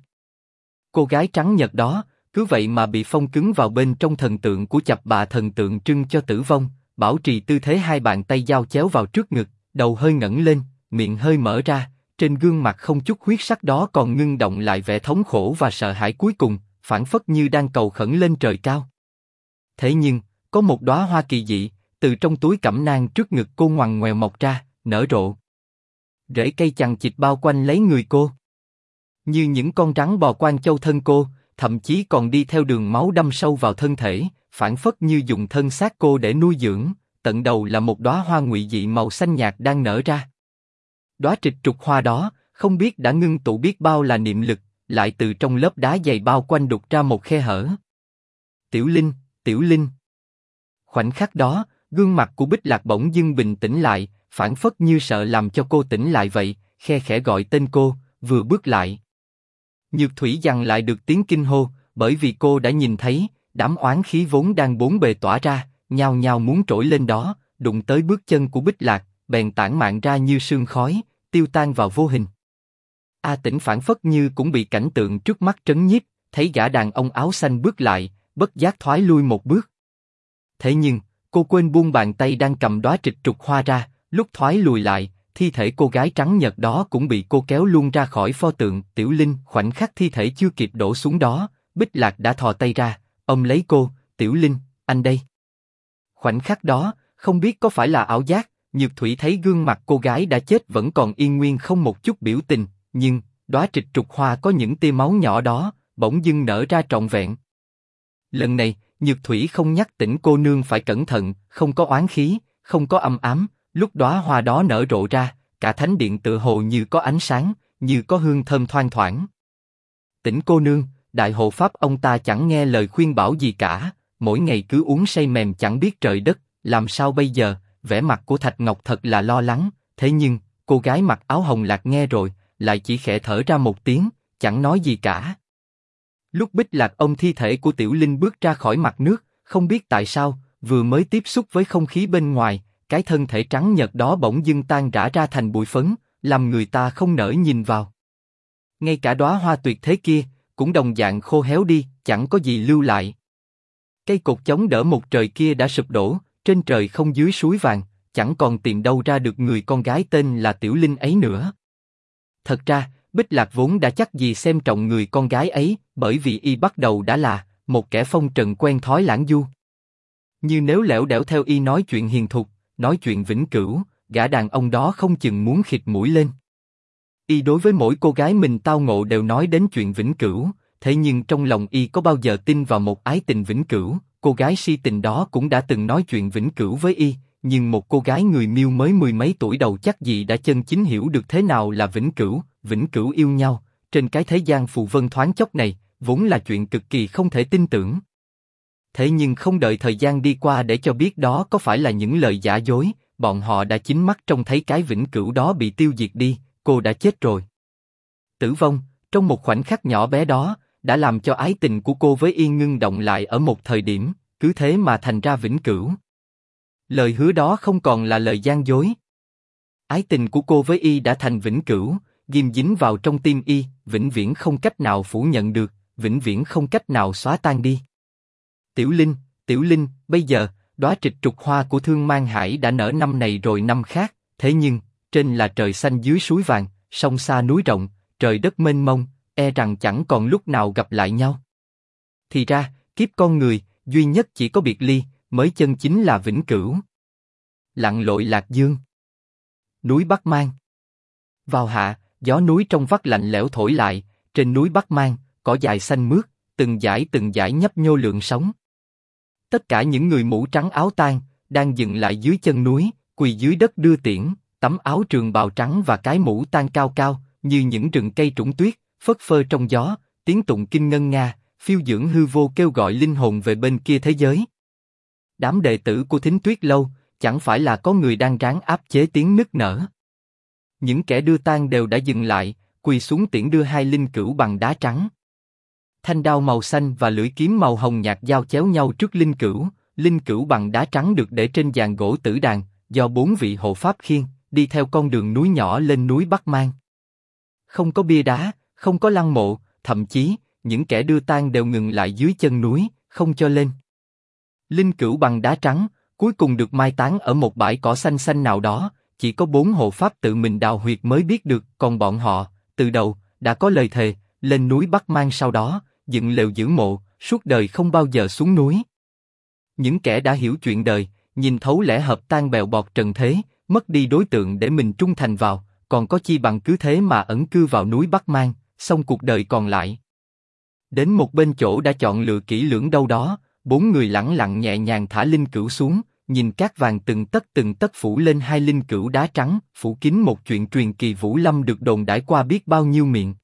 A: Cô gái trắng nhợt đó, cứ vậy mà bị phong cứng vào bên trong thần tượng của Chập Bà Thần tượng trưng cho tử vong, bảo trì tư thế hai bàn tay giao chéo vào trước ngực, đầu hơi ngẩng lên, miệng hơi mở ra, trên gương mặt không chút huyết sắc đó còn ngưng động lại vẻ thống khổ và sợ hãi cuối cùng, phảng phất như đang cầu khẩn lên trời cao. Thế nhưng, có một đóa hoa kỳ dị, từ trong túi cẩm nang trước ngực cô ngoằn ngoèo mọc ra, nở rộ. Rễ cây chằng chịt bao quanh lấy người cô. Như những con rắn bò quanh châu thân cô, thậm chí còn đi theo đường máu đâm sâu vào thân thể, phảng phất như dùng thân xác cô để nuôi dưỡng, tận đầu là một đóa hoa ngụy dị màu xanh nhạt đang nở ra. Đóa trịch trục hoa đó, không biết đã ngưng tụ biết bao là niệm lực, lại từ trong lớp đá dày bao quanh đục ra một khe hở. Tiểu Linh, Tiểu Linh. Khoảnh khắc đó, gương mặt của Bích Lạc bỗng dưng bình tĩnh lại, phảng phất như sợ làm cho cô tỉnh lại vậy, khe khẽ gọi tên cô, vừa bước lại. Nhược Thủy dằn lại được tiếng kinh hô, bởi vì cô đã nhìn thấy, đám oán khí vốn đang bốn bề tỏa ra, nhao nhao muốn trỗi lên đó, đụng tới bước chân của Bích Lạc, bèn tản mạn ra như sương khói, tiêu tan vào vô hình. A Tĩnh phảng phất như cũng bị cảnh tượng trước mắt trấn nhiếp, thấy gã đàn ông áo xanh bước lại, bất giác thoái lui một bước. Thế nhưng, cô quên buông bàn tay đang cầm đóa trịch trục hoa ra, lúc thoái lùi lại, thi thể cô gái trắng nhợt đó cũng bị cô kéo luôn ra khỏi pho tượng. Tiểu Linh, khoảnh khắc thi thể chưa kịp đổ xuống đó, Bích Lạc đã thò tay ra, ôm lấy cô, Tiểu Linh, anh đây. Khoảnh khắc đó, không biết có phải là ảo giác, Nhược Thủy thấy gương mặt cô gái đã chết vẫn còn yên nguyên không một chút biểu tình, nhưng đóa trịch trục hoa có những tia máu nhỏ đó, bỗng dưng nở ra trọn vẹn. Lần này, Nhược Thủy không nhắc tỉnh cô nương phải cẩn thận, không có oán khí, không có âm ám, lúc đóa hoa đó nở rộ ra, cả thánh điện tựa hồ như có ánh sáng, như có hương thơm thoang thoảng. Tỉnh cô nương, đại hộ pháp ông ta chẳng nghe lời khuyên bảo gì cả, mỗi ngày cứ uống say mềm chẳng biết trời đất, làm sao bây giờ? Vẻ mặt của Thạch Ngọc thật là lo lắng, thế nhưng cô gái mặc áo hồng lạc nghe rồi, lại chỉ khẽ thở ra một tiếng, chẳng nói gì cả. Lúc Bích Lạc ôm thi thể của Tiểu Linh bước ra khỏi mặt nước, không biết tại sao, vừa mới tiếp xúc với không khí bên ngoài, cái thân thể trắng nhợt đó bỗng dưng tan rã ra thành bụi phấn, làm người ta không nỡ nhìn vào. Ngay cả đóa hoa tuyệt thế kia, cũng đồng dạng khô héo đi, chẳng có gì lưu lại. Cây cột chống đỡ một trời kia đã sụp đổ, trên trời không dưới suối vàng, chẳng còn tìm đâu ra được người con gái tên là Tiểu Linh ấy nữa. Thật ra, Bích Lạc vốn đã chắc gì xem trọng người con gái ấy, bởi vì y bắt đầu đã là một kẻ phong trần quen thói lãng du. Như nếu lẻo đẻo theo y nói chuyện hiền thục, nói chuyện vĩnh cửu, gã đàn ông đó không chừng muốn khịt mũi lên. Y đối với mỗi cô gái mình tao ngộ đều nói đến chuyện vĩnh cửu, thế nhưng trong lòng y có bao giờ tin vào một ái tình vĩnh cửu? Cô gái si tình đó cũng đã từng nói chuyện vĩnh cửu với y, nhưng một cô gái người Miêu mới mười mấy tuổi đầu chắc gì đã chân chính hiểu được thế nào là vĩnh cửu yêu nhau, trên cái thế gian phù vân thoáng chốc này, vốn là chuyện cực kỳ không thể tin tưởng. Thế nhưng không đợi thời gian đi qua để cho biết đó có phải là những lời giả dối, bọn họ đã chính mắt trông thấy cái vĩnh cửu đó bị tiêu diệt đi, cô đã chết rồi. Tử vong, trong một khoảnh khắc nhỏ bé đó, đã làm cho ái tình của cô với y ngưng động lại ở một thời điểm, cứ thế mà thành ra vĩnh cửu. Lời hứa đó không còn là lời gian dối. Ái tình của cô với y đã thành vĩnh cửu, ghim dính vào trong tim y, vĩnh viễn không cách nào phủ nhận được, vĩnh viễn không cách nào xóa tan đi. Tiểu Linh, bây giờ, đóa trịch trục hoa của Thương Mang Hải đã nở năm này rồi năm khác, thế nhưng, trên là trời xanh dưới suối vàng, sông xa núi rộng, trời đất mênh mông, e rằng chẳng còn lúc nào gặp lại nhau. Thì ra, kiếp con người, duy nhất chỉ có biệt ly, mới chân chính là vĩnh cửu. Lặn lội Lạc Dương. Núi Bắc Mang. Vào hạ, gió núi trong vắt lạnh lẽo thổi lại, trên núi Bắc Mang, cỏ dài xanh mướt, từng dải nhấp nhô lượn sóng. Tất cả những người mũ trắng áo tang, đang dừng lại dưới chân núi, quỳ dưới đất đưa tiễn, tấm áo trường bào trắng và cái mũ tang cao cao, như những rừng cây trũng tuyết, phất phơ trong gió, tiếng tụng kinh ngân nga, phiêu dưỡng hư vô kêu gọi linh hồn về bên kia thế giới. Đám đệ tử của Thính Tuyết Lâu, chẳng phải là có người đang ráng áp chế tiếng nức nở. Những kẻ đưa tang đều đã dừng lại, quỳ xuống tiễn đưa hai linh cữu bằng đá trắng. Thanh đao màu xanh và lưỡi kiếm màu hồng nhạt giao chéo nhau trước linh cữu bằng đá trắng được để trên giàn gỗ tử đàn, do 4 vị hộ pháp khiêng, đi theo con đường núi nhỏ lên núi Bắc Mang. Không có bia đá, không có lăng mộ, thậm chí, những kẻ đưa tang đều ngừng lại dưới chân núi, không cho lên. Linh cữu bằng đá trắng, cuối cùng được mai táng ở một bãi cỏ xanh xanh nào đó, chỉ có 4 hộ pháp tự mình đào huyệt mới biết được, còn bọn họ, từ đầu, đã có lời thề, lên núi Bắc Mang sau đó, dựng lều giữ mộ, suốt đời không bao giờ xuống núi. Những kẻ đã hiểu chuyện đời, nhìn thấu lẽ hợp tan bèo bọt trần thế, mất đi đối tượng để mình trung thành vào, còn có chi bằng cứ thế mà ẩn cư vào núi Bắc Mang, xong cuộc đời còn lại. Đến một bên chỗ đã chọn lựa kỹ lưỡng đâu đó, 4 người lẳng lặng nhẹ nhàng thả linh cữu xuống, nhìn cát vàng từng tấc phủ lên hai linh cữu đá trắng, phủ kín một chuyện truyền kỳ vũ lâm được đồn đãi qua biết bao nhiêu miệng.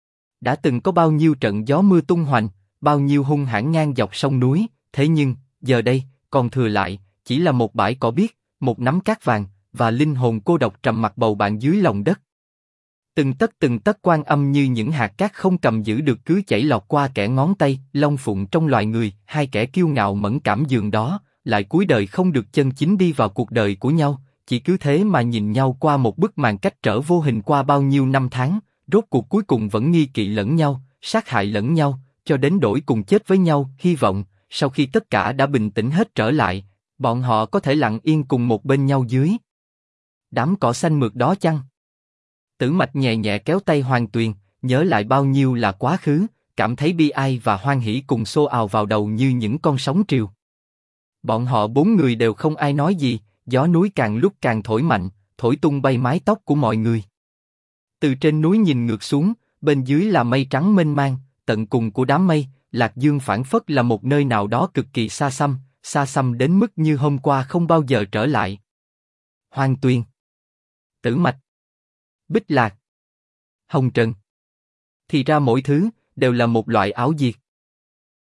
A: Đã từng có bao nhiêu trận gió mưa tung hoành, bao nhiêu hung hãn ngang dọc sông núi, thế nhưng, giờ đây, còn thừa lại, chỉ là một bãi cỏ biếc, một nắm cát vàng, và linh hồn cô độc trầm mặc bầu bạn dưới lòng đất. Từng tấc quan âm như những hạt cát không cầm giữ được cứ chảy lọt qua kẻ ngón tay, long phụng trong loài người, hai kẻ kiêu ngạo mẫn cảm giường đó, lại cuối đời không được chân chính đi vào cuộc đời của nhau, chỉ cứ thế mà nhìn nhau qua một bức màn cách trở vô hình qua bao nhiêu năm tháng, rốt cuộc cuối cùng vẫn nghi kỵ lẫn nhau, sát hại lẫn nhau, cho đến đổi cùng chết với nhau, hy vọng, sau khi tất cả đã bình tĩnh hết trở lại, bọn họ có thể lặng yên cùng một bên nhau dưới đám cỏ xanh mượt đó chăng? Tử Mạch nhẹ nhẹ kéo tay Hoàng Tuyền, nhớ lại bao nhiêu là quá khứ, cảm thấy bi ai và hoan hỉ cùng xô ào vào đầu như những con sóng triều. Bọn họ 4 người đều không ai nói gì, gió núi càng lúc càng thổi mạnh, thổi tung bay mái tóc của mọi người. Từ trên núi nhìn ngược xuống, bên dưới là mây trắng mênh mang, tận cùng của đám mây, Lạc Dương phảng phất là một nơi nào đó cực kỳ xa xăm đến mức như hôm qua không bao giờ trở lại. Hoang Tuyên, Tử Mạch, Bích Lạc, Hồng Trần. Thì ra mỗi thứ đều là một loại ảo diệt.